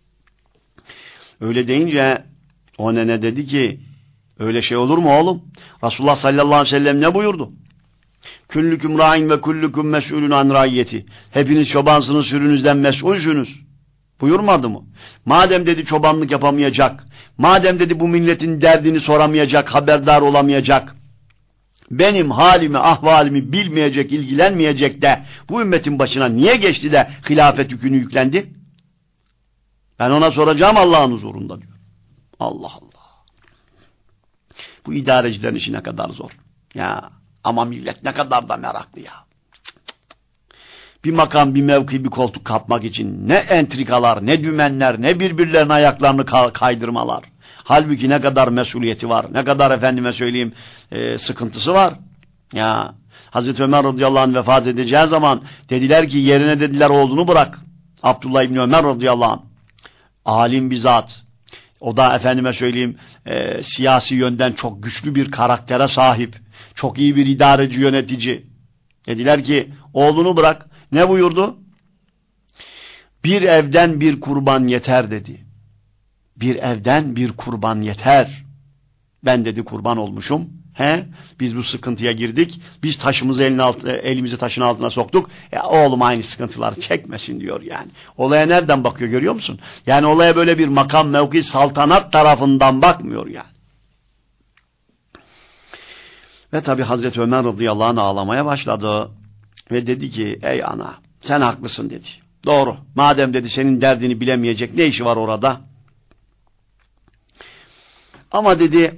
Öyle deyince o nene dedi ki öyle şey olur mu oğlum? Resulullah sallallahu aleyhi ve sellem ne buyurdu? Küllüküm ra'in ve küllüküm mes'ulun an raiyeti. Hepiniz çobansınız, sürünüzden mesulsünüz. Buyurmadı mı? Madem dedi çobanlık yapamayacak, madem dedi bu milletin derdini soramayacak, haberdar olamayacak, benim halimi, ahvalimi bilmeyecek, ilgilenmeyecek de bu ümmetin başına niye geçti de hilafet yükünü yüklendi? Ben ona soracağım Allah'ın huzurunda diyor. Allah Allah. Bu idarecilerin işi ne kadar zor. Ya ama millet ne kadar da meraklı ya. Bir makam, bir mevki, bir koltuk kapmak için ne entrikalar, ne dümenler, ne birbirlerinin ayaklarını kaydırmalar. Halbuki ne kadar mesuliyeti var, ne kadar efendime söyleyeyim e, sıkıntısı var. Ya Hazreti Ömer radıyallahu anh vefat edeceği zaman dediler ki yerine dediler oğlunu bırak. Abdullah İbni Ömer radıyallahu anh. Alim bir zat. O da efendime söyleyeyim e, siyasi yönden çok güçlü bir karaktere sahip. Çok iyi bir idareci, yönetici. Dediler ki oğlunu bırak. Ne buyurdu? Bir evden bir kurban yeter dedi. Bir evden bir kurban yeter. Ben dedi kurban olmuşum. He? Biz bu sıkıntıya girdik. Biz taşımızı elin altı, elimizi taşın altına soktuk. Ya oğlum aynı sıkıntıları çekmesin diyor yani. Olaya nereden bakıyor görüyor musun? Yani olaya böyle bir makam, mevki, saltanat tarafından bakmıyor yani. Ve tabi Hazreti Ömer radıyallahu anh ağlamaya başladı. Ve dedi ki ey ana sen haklısın dedi. Doğru. Madem dedi senin derdini bilemeyecek ne işi var orada? Ama dedi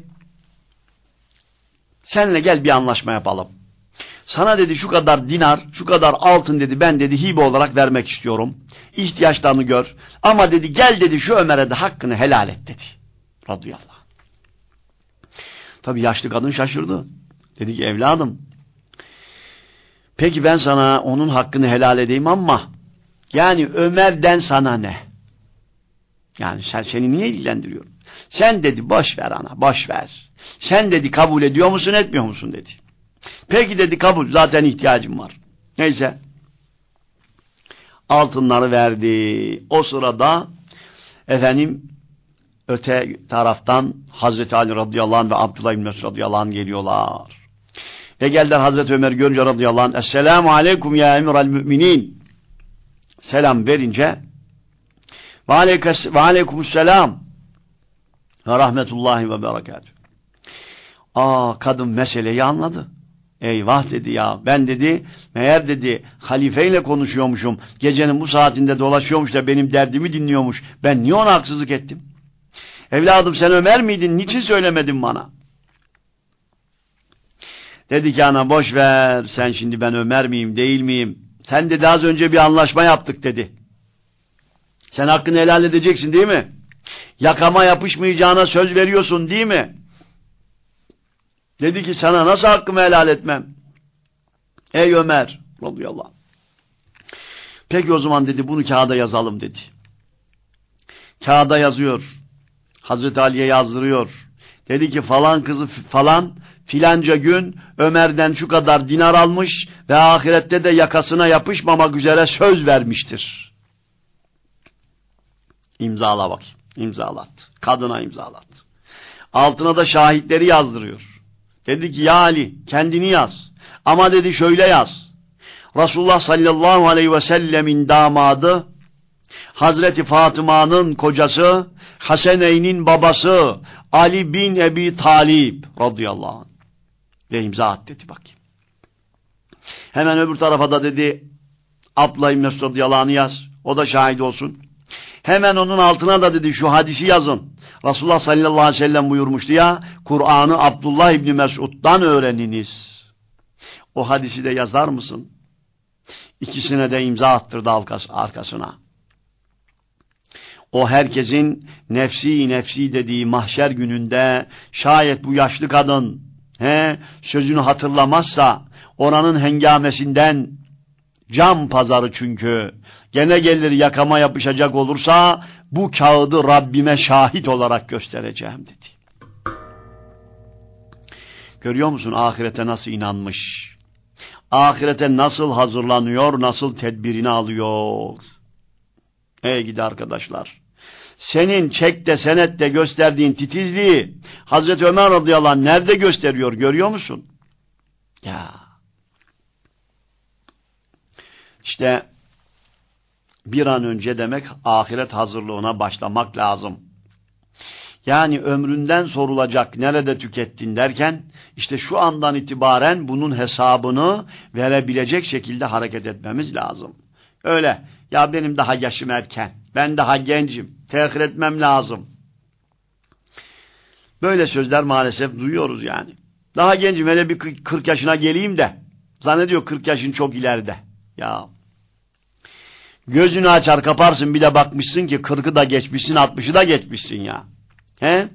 senle gel bir anlaşma yapalım. Sana dedi şu kadar dinar, şu kadar altın dedi ben dedi hibe olarak vermek istiyorum. İhtiyaçlarını gör. Ama dedi gel dedi şu Ömer'e de hakkını helal et dedi. Radıyallahu anh. Tabi yaşlı kadın şaşırdı. Dedi ki evladım peki ben sana onun hakkını helal edeyim ama yani Ömer'den sana ne? Yani sen, seni niye ilgilendiriyor? Sen dedi boş ver ana boş ver. Sen dedi kabul ediyor musun etmiyor musun dedi. Peki dedi kabul zaten ihtiyacım var. Neyse. Altınları verdi. O sırada efendim öte taraftan Hazreti Ali radıyallahu anh ve Abdullah İbni Mesud radıyallahu anh geliyorlar. Ve geldiler Hazreti Ömer görünce radıyallahu anh Esselamu aleyküm ya emiral müminin. Selam verince ve aleykümselam ve rahmetullahi ve berekatühü. Aa kadın meseleyi anladı. Eyvah dedi ya ben dedi meğer dedi halifeyle konuşuyormuşum. Gecenin bu saatinde dolaşıyormuş da benim derdimi dinliyormuş. Ben niye ona haksızlık ettim? Evladım sen Ömer miydin? Niçin söylemedin bana? Dedi ki ana boş ver sen şimdi ben Ömer miyim değil miyim? Sen dedi az önce bir anlaşma yaptık dedi. Sen hakkını helal edeceksin değil mi? Yakama yapışmayacağına söz veriyorsun değil mi? Dedi ki sana nasıl hakkımı helal etmem? Ey Ömer radıyallahu anh. Peki o zaman dedi bunu kağıda yazalım dedi. Kağıda yazıyor. Hazreti Ali'ye yazdırıyor. Dedi ki falan kızı falan filanca gün Ömer'den şu kadar dinar almış ve ahirette de yakasına yapışmamak üzere söz vermiştir. İmzala bakayım. İmzalat. Kadına imzalat. Altına da şahitleri yazdırıyor. Dedi ki ya Ali kendini yaz. Ama dedi şöyle yaz. Resulullah sallallahu aleyhi ve sellemin damadı, Hazreti Fatıma'nın kocası, Haseneyn'in babası Ali bin Ebi Talib radıyallahu anh. Ve imza at dedi bakayım. Hemen öbür tarafa da dedi Abdullah İbni Mesud radıyallahu anh yaz. O da şahit olsun. Hemen onun altına da dedi şu hadisi yazın. Resulullah sallallahu aleyhi ve sellem buyurmuştu ya Kur'an'ı Abdullah İbni Mesud'dan öğreniniz. O hadisi de yazar mısın? İkisine de imza attırdı arkasına. O herkesin nefsi nefsi dediği mahşer gününde şayet bu yaşlı kadın he, sözünü hatırlamazsa oranın hengamesinden cam pazarı çünkü gene gelir yakama yapışacak olursa bu kağıdı Rabbime şahit olarak göstereceğim dedi. Görüyor musun ahirete nasıl inanmış? Ahirete nasıl hazırlanıyor, nasıl tedbirini alıyor? Ey gidi arkadaşlar. Senin çekte senette gösterdiğin titizliği Hazreti Ömer radıyallahu anh nerede gösteriyor görüyor musun? Ya. İşte bir an önce demek ahiret hazırlığına başlamak lazım. Yani ömründen sorulacak nerede tükettin derken işte şu andan itibaren bunun hesabını verebilecek şekilde hareket etmemiz lazım. Öyle ya benim daha yaşım erken, ben daha gencim, tehir etmem lazım. Böyle sözler maalesef duyuyoruz yani. Daha gencim hele bir kırk yaşına geleyim de zannediyor kırk yaşın çok ileride. Ya gözünü açar kaparsın bir de bakmışsın ki kırkı da geçmişsin altmışı da geçmişsin ya. He?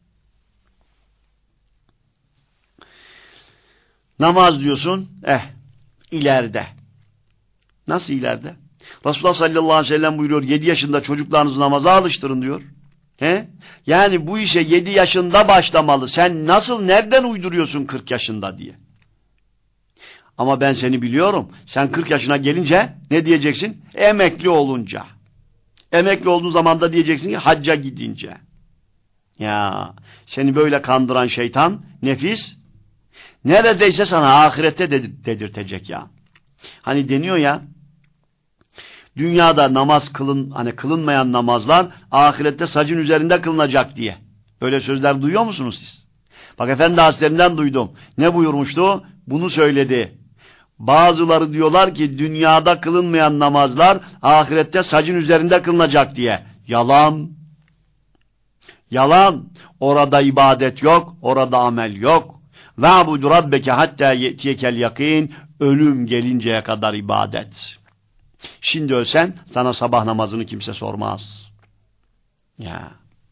Namaz diyorsun, eh, ileride. Nasıl ileride? Resulullah sallallahu aleyhi ve sellem buyuruyor, yedi yaşında çocuklarınızı namaza alıştırın diyor. He? Yani bu işe yedi yaşında başlamalı. Sen nasıl, nereden uyduruyorsun kırk yaşında diye. Ama ben seni biliyorum. Sen kırk yaşına gelince ne diyeceksin? Emekli olunca. Emekli olduğun zaman da diyeceksin ki hacca gidince. Ya seni böyle kandıran şeytan, nefis neredeyse sana ahirette dedirtecek ya. Hani deniyor ya, dünyada namaz kılın, hani kılınmayan namazlar ahirette sacın üzerinde kılınacak diye. Böyle sözler duyuyor musunuz siz? Bak Efendi Hazretlerinden duydum. Ne buyurmuştu? Bunu söyledi. Bazıları diyorlar ki dünyada kılınmayan namazlar ahirette sacın üzerinde kılınacak diye. Yalan. Yalan. Orada ibadet yok, orada amel yok. Ve'budu rabbeke hatta ye'tiyekel yakin. Ölüm gelinceye kadar ibadet. Şimdi ölsen sana sabah namazını kimse sormaz. Ya.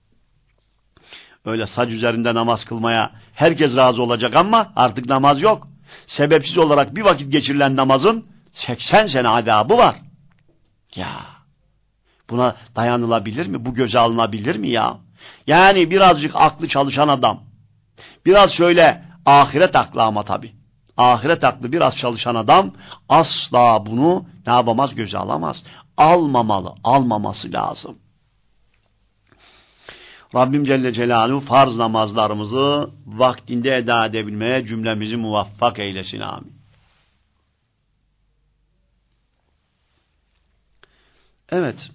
Öyle sac üzerinde namaz kılmaya herkes razı olacak ama artık namaz yok. Sebepsiz olarak bir vakit geçirilen namazın seksen sene adabı var. Ya. Buna dayanılabilir mi? Bu göze alınabilir mi ya? Yani birazcık aklı çalışan adam. Biraz şöyle ahiret aklı ama tabii. Ahiret aklı biraz çalışan adam asla bunu ne yapamaz, göze alamaz. Almamalı, almaması lazım. Rabbim Celle Celaluhu farz namazlarımızı vaktinde eda edebilmeye cümlemizi muvaffak eylesin. Amin. Evet.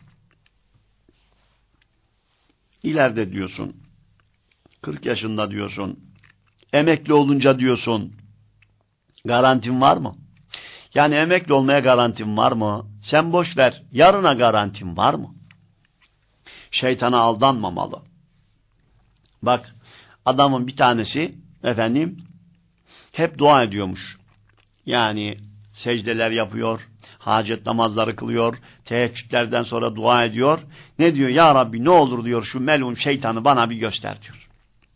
İleride diyorsun. kırk yaşında diyorsun. Emekli olunca diyorsun. Garantin var mı? Yani emekli olmaya garantin var mı? Sen boş ver. Yarına garantin var mı? Şeytana aldanmamalı. Bak adamın bir tanesi efendim hep dua ediyormuş. Yani secdeler yapıyor, hacet namazları kılıyor, teheccüdlerden sonra dua ediyor. Ne diyor? Ya Rabbi ne olur diyor şu melun şeytanı bana bir göster diyor.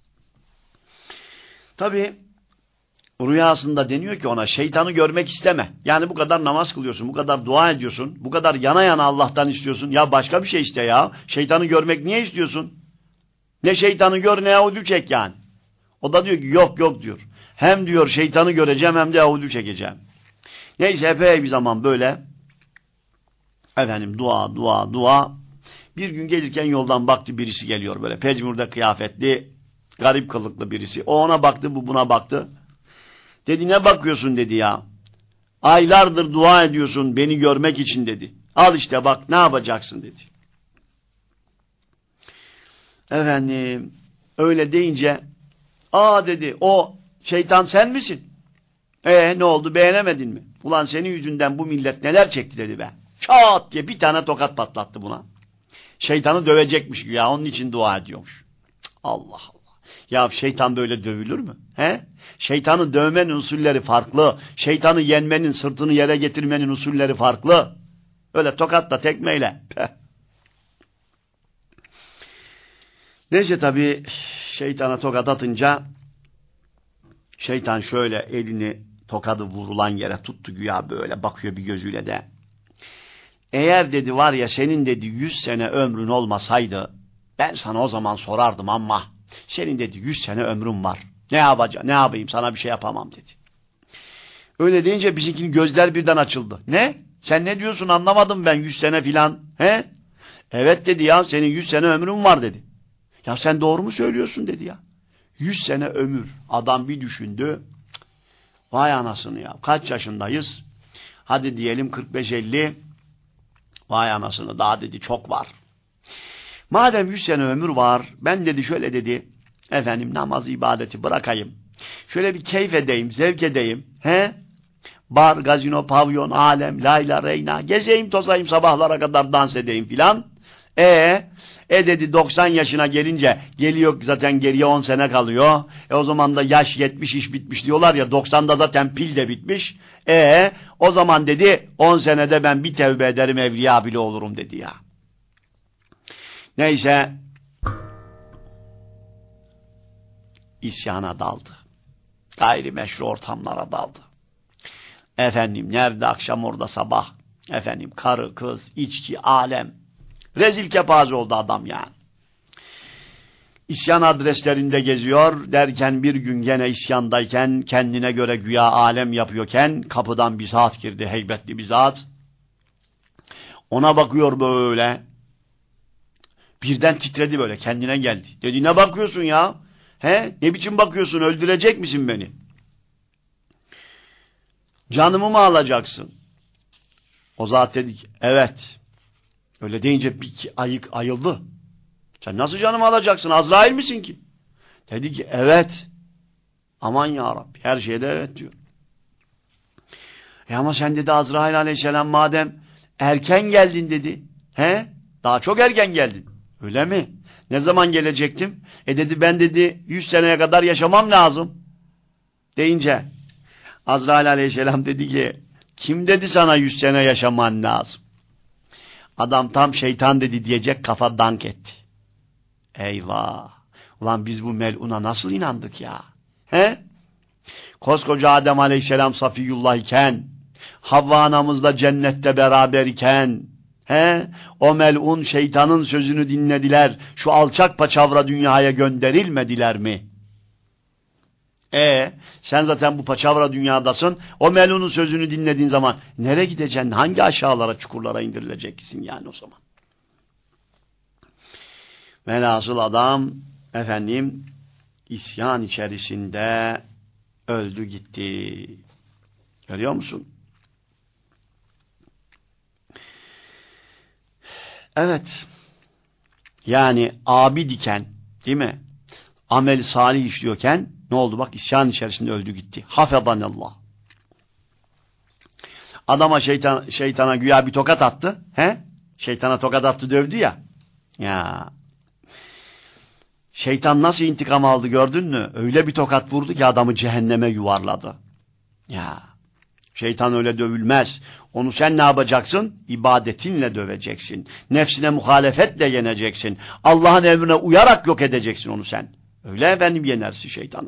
Tabii rüyasında deniyor ki ona şeytanı görmek isteme. Yani bu kadar namaz kılıyorsun, bu kadar dua ediyorsun, bu kadar yana yana Allah'tan istiyorsun. Ya başka bir şey iste ya. Şeytanı görmek niye istiyorsun? Ne şeytanı gör ne Yahudi çek yani. O da diyor ki yok yok diyor. Hem diyor şeytanı göreceğim hem de Yahudi çekeceğim. Neyse epey bir zaman böyle efendim dua dua dua. Bir gün gelirken yoldan baktı birisi geliyor böyle pecmurde kıyafetli, garip kılıklı birisi. O ona baktı, bu buna baktı. Dedi ne bakıyorsun dedi ya. Aylardır dua ediyorsun beni görmek için dedi. Al işte bak ne yapacaksın dedi. Efendim öyle deyince aa dedi o şeytan sen misin? E ne oldu beğenemedin mi? Ulan senin yüzünden bu millet neler çekti dedi be. Çat diye bir tane tokat patlattı buna. Şeytanı dövecekmiş ya onun için dua ediyormuş. Allah Allah. Ya şeytan böyle dövülür mü? He? Şeytanı dövmenin usulleri farklı. Şeytanı yenmenin, sırtını yere getirmenin usulleri farklı. Öyle tokatla, tekmeyle. Peh. Neyse tabii şeytana tokat atınca şeytan şöyle elini tokadı vurulan yere tuttu güya böyle bakıyor bir gözüyle de. Eğer dedi var ya senin dedi yüz sene ömrün olmasaydı ben sana o zaman sorardım ama senin dedi yüz sene ömrün var. Ne yapacağım, ne yapayım, sana bir şey yapamam dedi. Öyle deyince bizimkinin gözler birden açıldı. Ne? Sen ne diyorsun, anlamadım ben, yüz sene filan. He? Evet dedi ya, senin yüz sene ömrün var dedi. Ya sen doğru mu söylüyorsun dedi ya. Yüz sene ömür. Adam bir düşündü. Cık, vay anasını ya. Kaç yaşındayız? Hadi diyelim kırk beş elli. Vay anasını, daha dedi çok var. Madem yüz sene ömür var, ben dedi şöyle dedi. Efendim namazı ibadeti bırakayım. Şöyle bir keyif edeyim, zevk edeyim. He? Bar, gazino, pavyon, alem, layla, reyna. Gezeyim, tozayım, sabahlara kadar dans edeyim filan. E, e dedi doksan yaşına gelince, geliyor zaten geriye on sene kalıyor. E o zaman da yaş yetmiş, iş bitmiş diyorlar ya, doksanda zaten pil de bitmiş. E o zaman dedi on senede ben bir tevbe ederim, evliya bile olurum dedi ya. Neyse isyana daldı. Gayrimeşru ortamlara daldı. Efendim nerede akşam orada sabah. Efendim karı kız, içki, alem. Rezil kepaze oldu adam yani. İsyan adreslerinde geziyor derken bir gün gene isyandayken, kendine göre güya alem yapıyorken kapıdan bir zat girdi, heybetli bir zat. Ona bakıyor böyle. Birden titredi böyle, kendine geldi. Dedi ne bakıyorsun ya? He? Ne biçim bakıyorsun, öldürecek misin beni? Canımı mı alacaksın? O zat dedi ki evet. Öyle deyince bir ayık ayıldı. Sen nasıl canımı alacaksın? Azrail misin ki? Dedi ki evet. Aman ya Rabbi, her şeyde evet diyor. E ama sen dedi Azrail aleyhisselam madem erken geldin dedi. He? Daha çok erken geldin. Öyle mi? Ne zaman gelecektim? E dedi ben dedi yüz seneye kadar yaşamam lazım. Deyince Azrail aleyhisselam dedi ki kim dedi sana yüz sene yaşaman lazım? Adam tam şeytan dedi diyecek, kafa dank etti. Eyvah! Ulan biz bu meluna nasıl inandık ya? He? Koskoca Adem aleyhisselam Safiyullah iken, Havva anamızla cennette beraber iken, he? O melun şeytanın sözünü dinlediler, şu alçak paçavra dünyaya gönderilmediler mi? E sen zaten bu paçavra dünyadasın, o melunun sözünü dinlediğin zaman nereye gideceksin? Hangi aşağılara, çukurlara indirileceksin yani o zaman? Velhasıl adam efendim isyan içerisinde öldü gitti. Görüyor musun? Evet. Yani abid iken, değil mi? Amel salih işliyorken ne oldu? Bak isyan içerisinde öldü gitti. Hafezanallah. Adama şeytan, şeytana güya bir tokat attı. He? Şeytana tokat attı, dövdü ya. Ya. Şeytan nasıl intikam aldı gördün mü? Öyle bir tokat vurdu ki adamı cehenneme yuvarladı. Ya. Şeytan öyle dövülmez. Onu sen ne yapacaksın? İbadetinle döveceksin. Nefsine muhalefetle yeneceksin. Allah'ın emrine uyarak yok edeceksin onu sen. Öyle efendim yenersin şeytanı.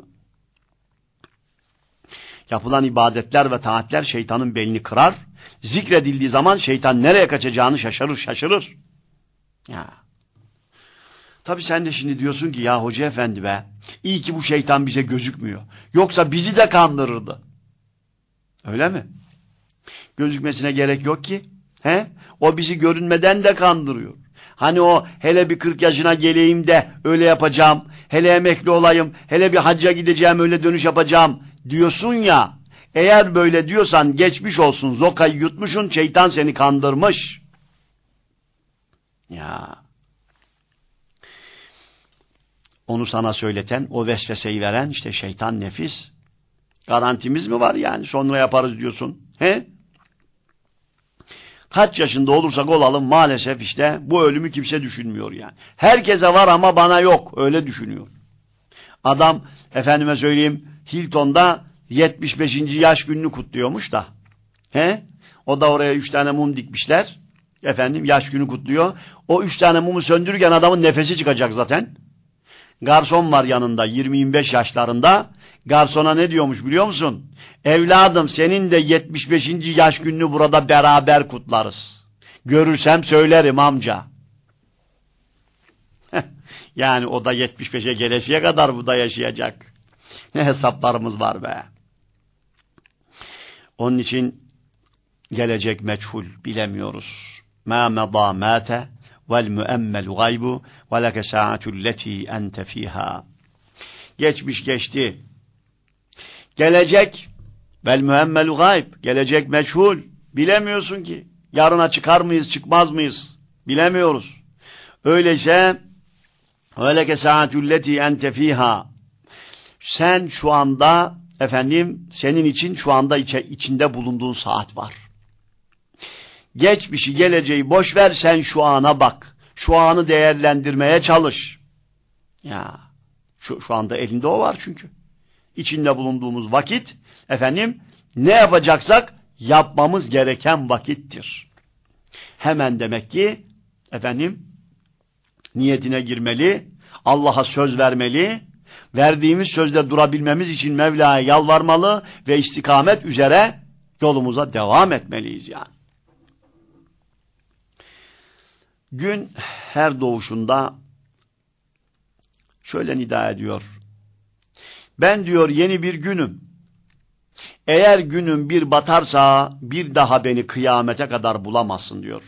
Yapılan ibadetler ve taatler şeytanın belini kırar. Zikredildiği zaman şeytan nereye kaçacağını şaşırır şaşırır. Ya. Tabii sen de şimdi diyorsun ki ya hoca efendi be, iyi ki bu şeytan bize gözükmüyor. Yoksa bizi de kandırırdı. Öyle mi? Gözükmesine gerek yok ki. He? O bizi görünmeden de kandırıyor. Hani o hele bir kırk yaşına geleyim de öyle yapacağım, hele emekli olayım, hele bir hacca gideceğim öyle dönüş yapacağım diyorsun ya. Eğer böyle diyorsan geçmiş olsun, zokayı yutmuşsun, şeytan seni kandırmış. Ya. Onu sana söyleten, o vesveseyi veren işte şeytan, nefis. Garantimiz mi var yani, sonra yaparız diyorsun. He? Kaç yaşında olursak olalım maalesef işte bu ölümü kimse düşünmüyor yani. Herkese var ama bana yok, öyle düşünüyor. Adam efendime söyleyeyim Hilton'da yetmiş beşinci yaş gününü kutluyormuş da. He? O da oraya üç tane mum dikmişler. Efendim yaş günü kutluyor. O üç tane mumu söndürürken adamın nefesi çıkacak zaten. Garson var yanında yirmi yirmi beş yaşlarında. Garsona ne diyormuş biliyor musun? Evladım senin de yetmiş beşinci yaş gününü burada beraber kutlarız. Görürsem söylerim amca. Yani o da yetmiş beşe gelesiye kadar bu da yaşayacak. Ne hesaplarımız var be. Onun için gelecek meçhul, bilemiyoruz. Ma meda mate vel müemmelu gaybu ve leke sa'atul leti ente fiha. Geçmiş geçti. Gelecek vel müemmelu gayb. Gelecek meçhul. Bilemiyorsun ki. Yarına çıkar mıyız, çıkmaz mıyız? Bilemiyoruz. Öyleyse ve leke sa'atul leti ente fiha. Sen şu anda efendim, senin için şu anda içe, içinde bulunduğun saat var. Geçmişi, geleceği boş ver, sen şu ana bak. Şu anı değerlendirmeye çalış. Ya şu, şu anda elinde o var çünkü. İçinde bulunduğumuz vakit efendim, ne yapacaksak yapmamız gereken vakittir. Hemen demek ki efendim niyetine girmeli, Allah'a söz vermeli, verdiğimiz sözde durabilmemiz için Mevla'ya yalvarmalı ve istikamet üzere yolumuza devam etmeliyiz yani. Gün her doğuşunda şöyle nida ediyor. Ben diyor yeni bir günüm. Eğer günüm bir batarsa bir daha beni kıyamete kadar bulamazsın diyor.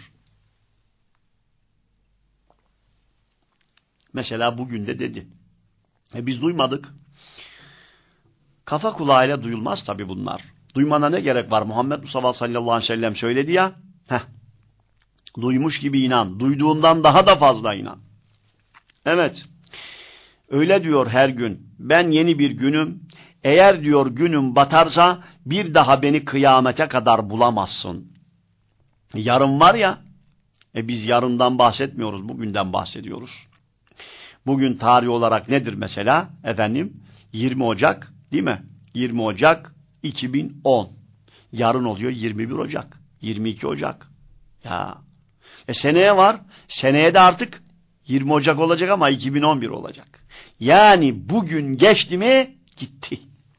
Mesela bugün de dedi. E biz duymadık. Kafa kulağıyla duyulmaz tabii bunlar. Duymana ne gerek var? Muhammed Mustafa sallallahu aleyhi ve sellem söyledi ya. Heh. Duymuş gibi inan. Duyduğundan daha da fazla inan. Evet. Öyle diyor her gün. Ben yeni bir günüm. Eğer diyor günüm batarsa bir daha beni kıyamete kadar bulamazsın. Yarın var ya. E biz yarından bahsetmiyoruz. Bugünden bahsediyoruz. Bugün tarih olarak nedir mesela? Efendim yirmi Ocak değil mi? yirmi Ocak iki bin on. Yarın oluyor yirmi bir Ocak. yirmi iki Ocak. Ya. E seneye var. Seneye de artık yirmi Ocak olacak ama iki bin on bir olacak. Yani bugün geçti mi gitti.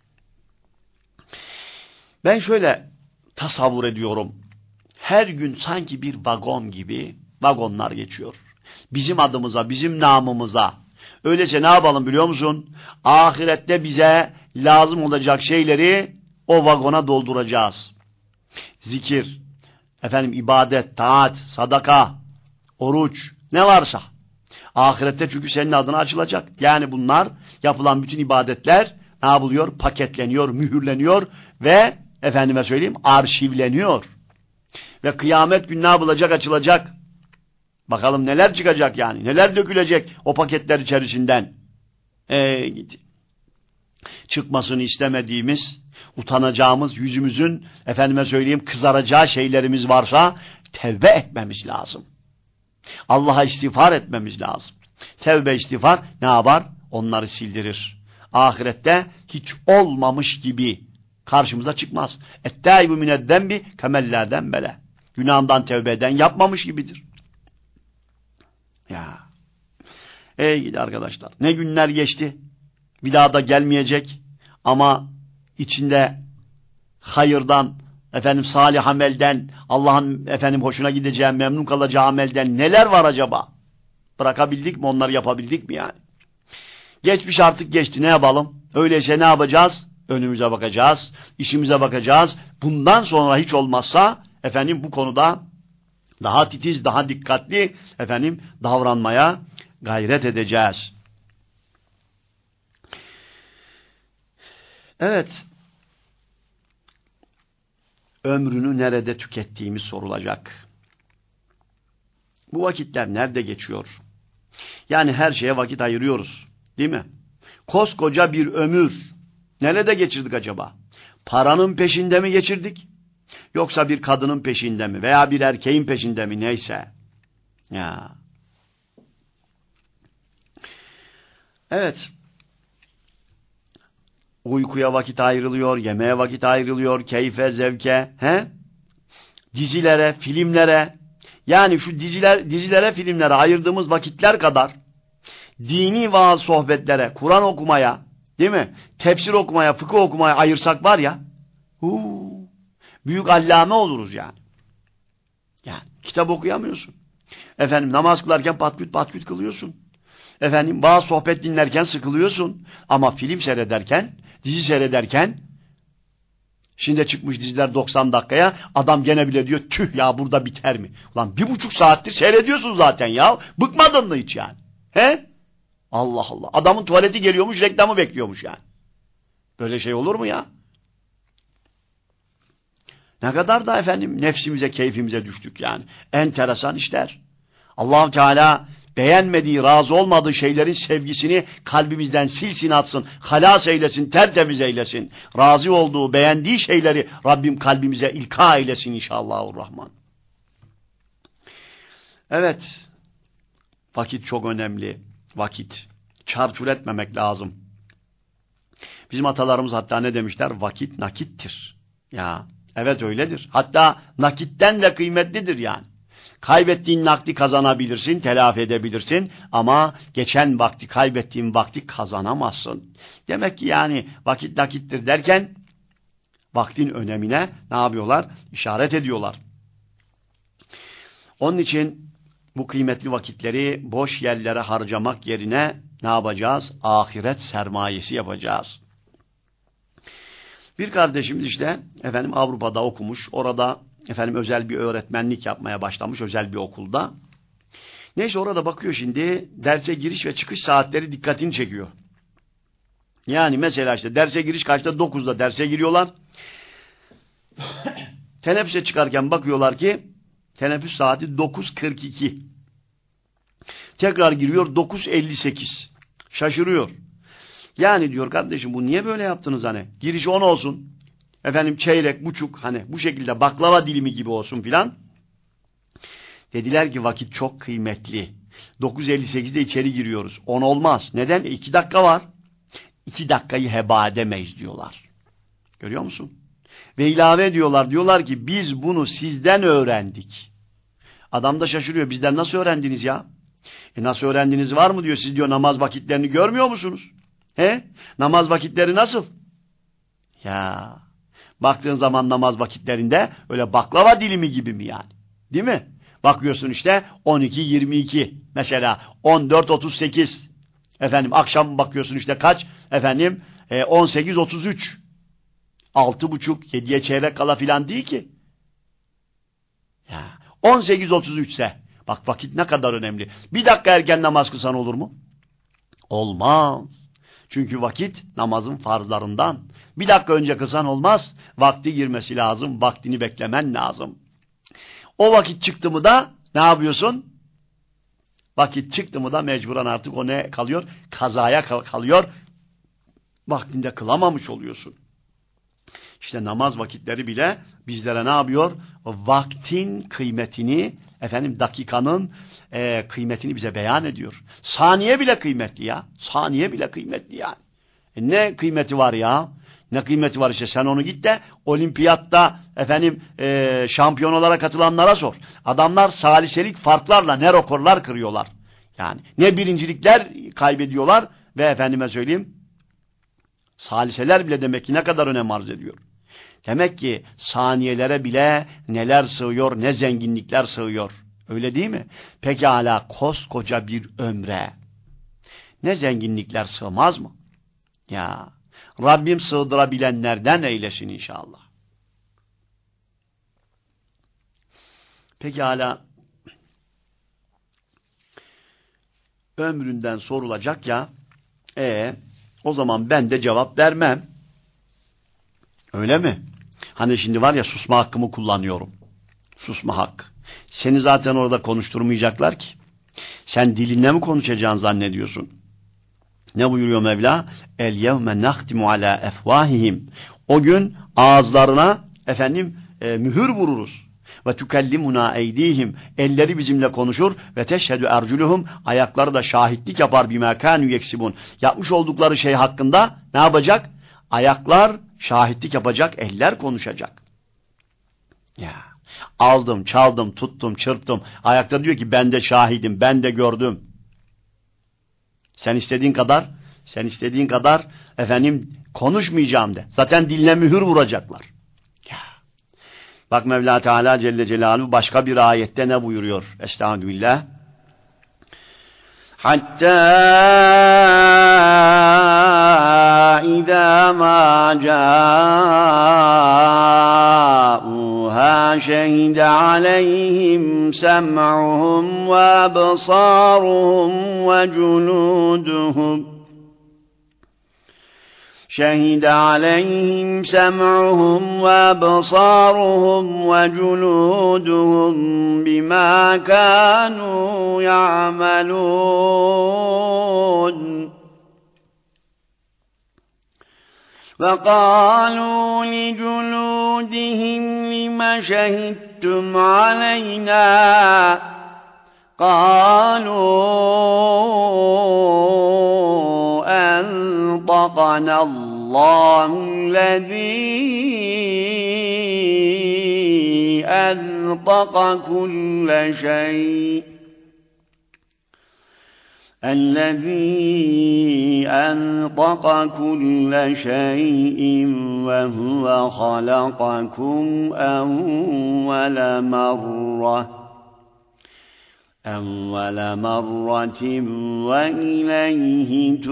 Ben şöyle tasavvur ediyorum. Her gün sanki bir vagon gibi vagonlar geçiyor. Bizim adımıza, bizim namımıza. Öyleyse ne yapalım biliyor musun? Ahirette bize lazım olacak şeyleri o vagona dolduracağız. Zikir, efendim ibadet, taat, sadaka, oruç, ne varsa. Ahirette çünkü senin adına açılacak. Yani bunlar yapılan bütün ibadetler ne yapılıyor? Paketleniyor, mühürleniyor ve efendime söyleyeyim arşivleniyor. Ve kıyamet günü ne yapılacak? Açılacak. Bakalım neler çıkacak yani. Neler dökülecek o paketler içerisinden. Ee, çıkmasını istemediğimiz, utanacağımız, yüzümüzün efendime söyleyeyim kızaracağı şeylerimiz varsa tevbe etmemiz lazım. Allah'a istiğfar etmemiz lazım. Tevbe istiğfar ne yapar? Onları sildirir. Ahirette hiç olmamış gibi karşımıza çıkmaz. Ettaibu mineddembi kemellâ dembele. Günahından tevbe eden yapmamış gibidir. Ya. Ey gidi arkadaşlar. Ne günler geçti. Bir daha da gelmeyecek. Ama içinde hayırdan, efendim salih amelden, Allah'ın efendim hoşuna gideceği, memnun kalacağı amelden neler var acaba? Bırakabildik mi? Onları yapabildik mi yani? Geçmiş artık geçti. Ne yapalım? Öyleyse ne yapacağız? Önümüze bakacağız. İşimize bakacağız. Bundan sonra hiç olmazsa efendim bu konuda daha titiz, daha dikkatli efendim davranmaya gayret edeceğiz. Evet. Ömrünü nerede tükettiğimiz sorulacak. Bu vakitler nerede geçiyor? Yani her şeye vakit ayırıyoruz. Değil mi? Koskoca bir ömür nerede geçirdik acaba? Paranın peşinde mi geçirdik? Yoksa bir kadının peşinde mi? Veya bir erkeğin peşinde mi? Neyse. Ya. Evet. Uykuya vakit ayrılıyor, yemeğe vakit ayrılıyor, keyfe, zevke, he? Dizilere, filmlere. Yani şu diziler, dizilere, filmlere ayırdığımız vakitler kadar dini vaaz sohbetlere, Kur'an okumaya, değil mi? Tefsir okumaya, fıkıh okumaya ayırsak var ya, huu, büyük allame oluruz yani. Yani kitap okuyamıyorsun. Efendim namaz kılarken patküt patküt kılıyorsun. Efendim bazı sohbet dinlerken sıkılıyorsun. Ama film seyrederken, dizi seyrederken, şimdi çıkmış diziler doksan dakikaya, adam gene bile diyor tüh ya burada biter mi? Ulan bir buçuk saattir seyrediyorsun zaten ya. Bıkmadın mı hiç yani? He? Allah Allah. Adamın tuvaleti geliyormuş, reklamı bekliyormuş yani. Böyle şey olur mu ya? Ne kadar da efendim nefsimize, keyfimize düştük yani. Enteresan işler. Allah-u Teala beğenmediği, razı olmadığı şeylerin sevgisini kalbimizden silsin atsın, halas eylesin, tertemiz eylesin. Razı olduğu, beğendiği şeyleri Rabbim kalbimize ilka eylesin inşallahurrahman. Evet, vakit çok önemli. Vakit. Çarçur etmemek lazım. Bizim atalarımız hatta ne demişler? Vakit nakittir. Ya, evet öyledir. Hatta nakitten de kıymetlidir yani. Kaybettiğin nakdi kazanabilirsin, telafi edebilirsin ama geçen vakti, kaybettiğin vakti kazanamazsın. Demek ki yani vakit nakittir derken vaktin önemine ne yapıyorlar? İşaret ediyorlar. Onun için bu kıymetli vakitleri boş yerlere harcamak yerine ne yapacağız? Ahiret sermayesi yapacağız. Bir kardeşimiz işte efendim Avrupa'da okumuş. Orada efendim özel bir öğretmenlik yapmaya başlamış özel bir okulda. Neyse orada bakıyor şimdi derse giriş ve çıkış saatleri dikkatini çekiyor. Yani mesela işte derse giriş kaçta? dokuzda derse giriyorlar. Teneffüse çıkarken bakıyorlar ki teneffüs saati dokuz kırk iki. Tekrar giriyor dokuz elli sekiz. Şaşırıyor. Yani diyor kardeşim bu niye böyle yaptınız hani? Giriş on olsun. Efendim çeyrek, buçuk hani bu şekilde baklava dilimi gibi olsun filan. Dediler ki vakit çok kıymetli. dokuz elli sekizde içeri giriyoruz. on olmaz. Neden? E, iki dakika var. iki dakikayı heba edemeyiz diyorlar. Görüyor musun? Ve ilave ediyorlar. Diyorlar ki biz bunu sizden öğrendik. Adam da şaşırıyor. Bizden nasıl öğrendiniz ya? E nasıl öğrendiniz var mı diyor. Siz diyor namaz vakitlerini görmüyor musunuz? He? Namaz vakitleri nasıl? Ya baktığın zaman namaz vakitlerinde öyle baklava dilimi gibi mi yani? Değil mi? Bakıyorsun işte on iki yirmi iki mesela on dört otuz sekiz efendim akşam bakıyorsun işte kaç efendim e, on sekiz otuz üç altı buçuk yediye çeyrek kala filan değil ki. Ya on sekiz otuz üç ise bak vakit ne kadar önemli. Bir dakika erken namaz kılsan olur mu? Olmaz. Çünkü vakit namazın farzlarından. Bir dakika önce kılsan olmaz. Vakti girmesi lazım. Vaktini beklemen lazım. O vakit çıktı mı da ne yapıyorsun? Vakit çıktı mı da mecburen artık o ne kalıyor? Kazaya kal kalıyor. Vaktinde kılamamış oluyorsun. İşte namaz vakitleri bile bizlere ne yapıyor? Vaktin kıymetini, efendim dakikanın e, kıymetini bize beyan ediyor. Saniye bile kıymetli ya. Saniye bile kıymetli yani. E ne kıymeti var ya? Ne kıymeti var işte sen onu git de olimpiyatta efendim e, şampiyonalara katılanlara sor. Adamlar saliselik farklarla ne rekorlar kırıyorlar. Yani ne birincilikler kaybediyorlar ve efendime söyleyeyim saliseler bile demek ki ne kadar önem arz ediyor. Demek ki saniyelere bile neler sığıyor, ne zenginlikler sığıyor. Öyle değil mi? Pekala koskoca bir ömre ne zenginlikler sığmaz mı? Ya Rabbim sığdırabilenlerden eylesin inşallah. Pekala ömründen sorulacak ya e o zaman ben de cevap vermem. Öyle mi? Hani şimdi var ya susma hakkımı kullanıyorum. Susma hakkı. Seni zaten orada konuşturmayacaklar ki. Sen dilinle mi konuşacaksın zannediyorsun? Ne buyuruyor Mevla? El yevme nahtimu ala efvahihim. O gün ağızlarına efendim e, mühür vururuz. Ve tukellimuna eydihim. Elleri bizimle konuşur ve teşhedü erculuhum. Ayakları da şahitlik yapar bima kanu yeksibun. Yapmış oldukları şey hakkında ne yapacak? Ayaklar şahitlik yapacak, eller konuşacak. Ya aldım, çaldım, tuttum, çırptım. Ayakta diyor ki ben de şahidim, ben de gördüm. Sen istediğin kadar, sen istediğin kadar efendim konuşmayacağım de. Zaten diline mühür vuracaklar. Ya. Bak Mevla Teala Celle Celaluhu başka bir ayette ne buyuruyor? Estağfirullah. Hatta idâ mâ câ'ûhâ şehide aleyhim sem'uhum ve absâruhum ve culûduhum شهد عليهم سمعهم وأبصارهم وجلودهم بما كانوا يعملون وقالوا لجلودهم لم شهدتم علينا قالوا أنطقنا الله الذي أنطق كل شيء الذي أنطق كل شيء وهو خلقكم أول مرة أول مرة وإليه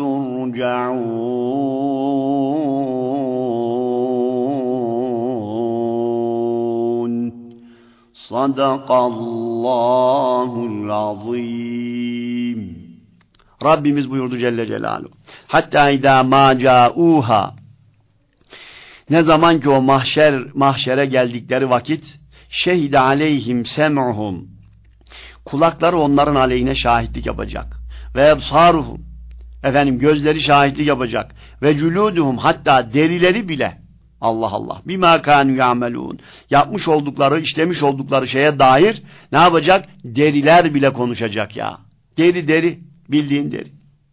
ترجعون صدق الله العظيم. Rabbimiz buyurdu Celle Celaluhu. Hatta idâ mâ câûhâ. Ne zaman ki o mahşer mahşere geldikleri vakit şehide aleyhim sem'uhum. Kulakları onların aleyhine şahitlik yapacak. Ve ebsaruhum. Efendim gözleri şahitlik yapacak. Ve culuduhum, hatta derileri bile. Allah Allah. Bimâ kânû ya'melûn. Yapmış oldukları, işlemiş oldukları şeye dair ne yapacak? Deriler bile konuşacak ya. Deri deri. Bildiğin deri.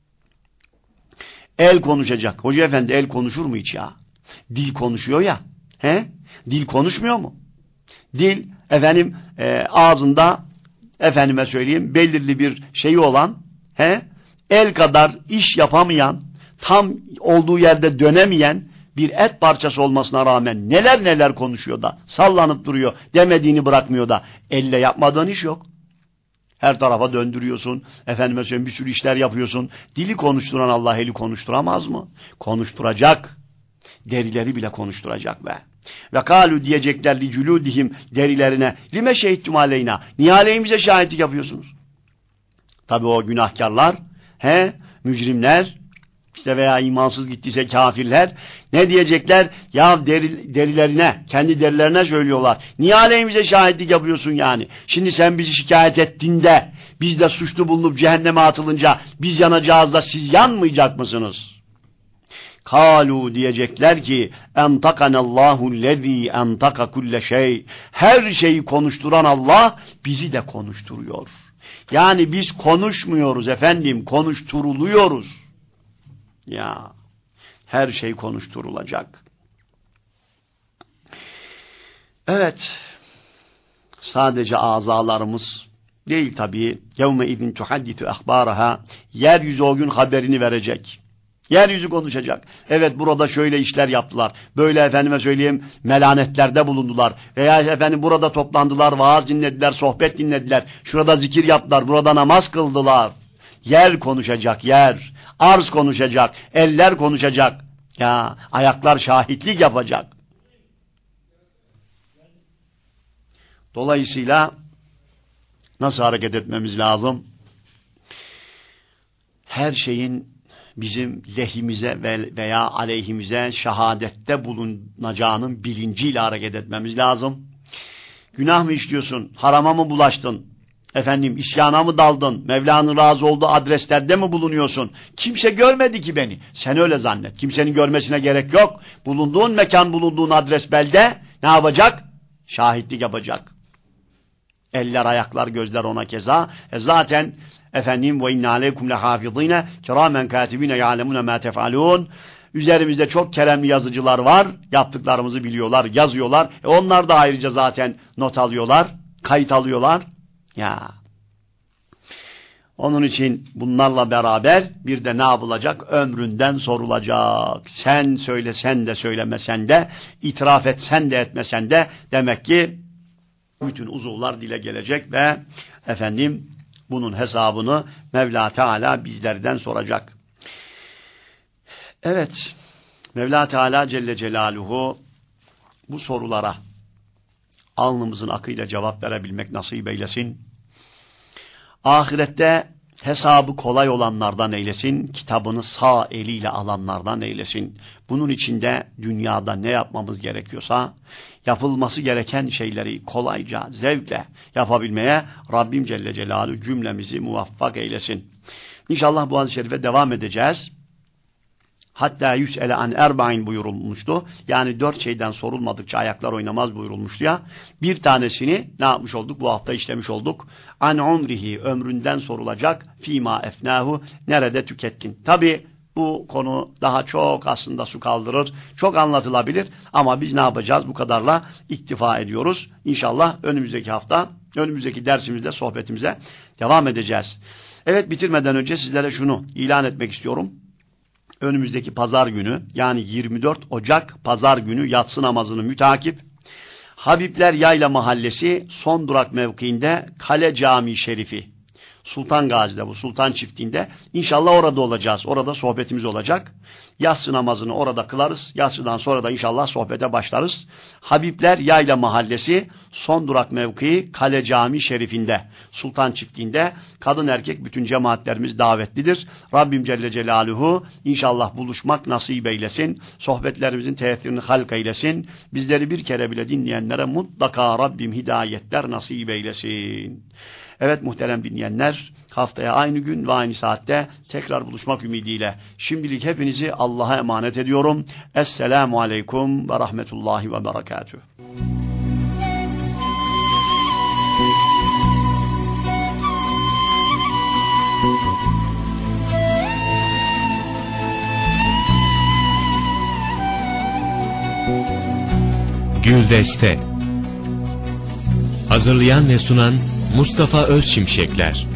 El konuşacak. Hoca efendi el konuşur mu hiç ya? Dil konuşuyor ya. He? Dil konuşmuyor mu? Dil efendim e, ağzında efendime söyleyeyim belirli bir şeyi olan, he, el kadar iş yapamayan, tam olduğu yerde dönemeyen bir et parçası olmasına rağmen neler neler konuşuyor da, sallanıp duruyor, demediğini bırakmıyor da, elle yapmadığın iş yok. Her tarafa döndürüyorsun, efendime söyleyeyim bir sürü işler yapıyorsun. Dili konuşturan Allah eli konuşturamaz mı? Konuşturacak. Derileri bile konuşturacak be. Ve kâlu diyecekler li culûdihim, derilerine, lime şehittum aleyna, niye aleyhimize şahitlik yapıyorsunuz? Tabi o günahkarlar, he, mücrimler, işte veya imansız gittiyse kafirler, ne diyecekler? Ya deri, derilerine, kendi derilerine söylüyorlar. Niye aleyhimize şahitlik yapıyorsun yani? Şimdi sen bizi şikayet ettiğinde, biz de suçlu bulunup cehenneme atılınca, biz yanacağız da siz yanmayacak mısınız? Kalu diyecekler ki entakanallahu lezî entaka kulle şey. Her şeyi konuşturan Allah bizi de konuşturuyor. Yani biz konuşmuyoruz efendim, konuşturuluyoruz. Ya her şey konuşturulacak. Evet. Sadece azalarımız değil tabii. Yevme idin tuhadditu ahbaraha. Yeryüzü o gün haberini verecek. Yeryüzü konuşacak. Evet, burada şöyle işler yaptılar. Böyle efendime söyleyeyim melanetlerde bulundular. Veya efendim burada toplandılar, vaaz dinlediler, sohbet dinlediler. Şurada zikir yaptılar, burada namaz kıldılar. Yer konuşacak, yer. Arz konuşacak, eller konuşacak. Ya ayaklar şahitlik yapacak. Dolayısıyla nasıl hareket etmemiz lazım? Her şeyin bizim lehimize veya aleyhimize şehadette bulunacağının bilinciyle hareket etmemiz lazım. Günah mı işliyorsun? Harama mı bulaştın? Efendim isyana mı daldın? Mevla'nın razı olduğu adreslerde mi bulunuyorsun? Kimse görmedi ki beni. Sen öyle zannet. Kimsenin görmesine gerek yok. Bulunduğun mekan, bulunduğun adres belde ne yapacak? Şahitlik yapacak. Eller, ayaklar, gözler ona keza. E zaten efendim ve inna aleykum lehafizine kiramen katibine ya'lemune ma tef'alun. Üzerimizde çok keremli yazıcılar var. Yaptıklarımızı biliyorlar, yazıyorlar. E onlar da ayrıca zaten not alıyorlar, kayıt alıyorlar. Ya. Onun için bunlarla beraber bir de ne yapılacak? Ömründen sorulacak. Sen söylesen de söylemesen de, itiraf etsen de etmesen de demek ki bütün uzuvlar dile gelecek ve efendim Bunun hesabını Mevla Teala bizlerden soracak. Evet, Mevla Teala Celle Celaluhu bu sorulara alnımızın akıyla cevap verebilmek nasip eylesin. Ahirette hesabı kolay olanlardan eylesin, kitabını sağ eliyle alanlardan eylesin. Bunun içinde dünyada ne yapmamız gerekiyorsa, yapılması gereken şeyleri kolayca, zevkle yapabilmeye Rabbim Celle Celaluhu cümlemizi muvaffak eylesin. İnşallah bu hadis-i şerife devam edeceğiz. Hatta yüs'ele an erba'in buyurulmuştu. Yani dört şeyden sorulmadıkça ayaklar oynamaz buyurulmuştu ya. Bir tanesini ne yapmış olduk? Bu hafta işlemiş olduk. An umrihi, ömründen sorulacak. Fîmâ efnâhu, nerede tükettin? Tabi bu konu daha çok aslında su kaldırır. Çok anlatılabilir ama biz ne yapacağız? Bu kadarla iktifa ediyoruz. İnşallah önümüzdeki hafta, önümüzdeki dersimizde sohbetimize devam edeceğiz. Evet, bitirmeden önce sizlere şunu ilan etmek istiyorum. Önümüzdeki pazar günü, yani yirmi dört Ocak pazar günü yatsı namazını mütakip Habibler Yayla Mahallesi son durak mevkiinde Kale Camii Şerifi, Sultan Gazi'de, bu Sultan Çiftliği'nde, inşallah orada olacağız. Orada sohbetimiz olacak. Yatsı namazını orada kılarız. Yatsıdan sonra da inşallah sohbete başlarız. Habibler Yayla Mahallesi son durak mevkii Kale Camii Şerifinde, Sultan Çiftliği'nde, kadın erkek bütün cemaatlerimiz davetlidir. Rabbim Celle Celaluhu inşallah buluşmak nasip eylesin. Sohbetlerimizin tesirini halk eylesin. Bizleri bir kere bile dinleyenlere mutlaka Rabbim hidayetler nasip eylesin. Evet muhterem dinleyenler, haftaya aynı gün ve aynı saatte tekrar buluşmak ümidiyle şimdilik hepinizi Allah'a emanet ediyorum. Esselamu aleyküm ve rahmetullahi ve berekatühü. Güldeste. Hazırlayan ve sunan Mustafa Özşimşekler.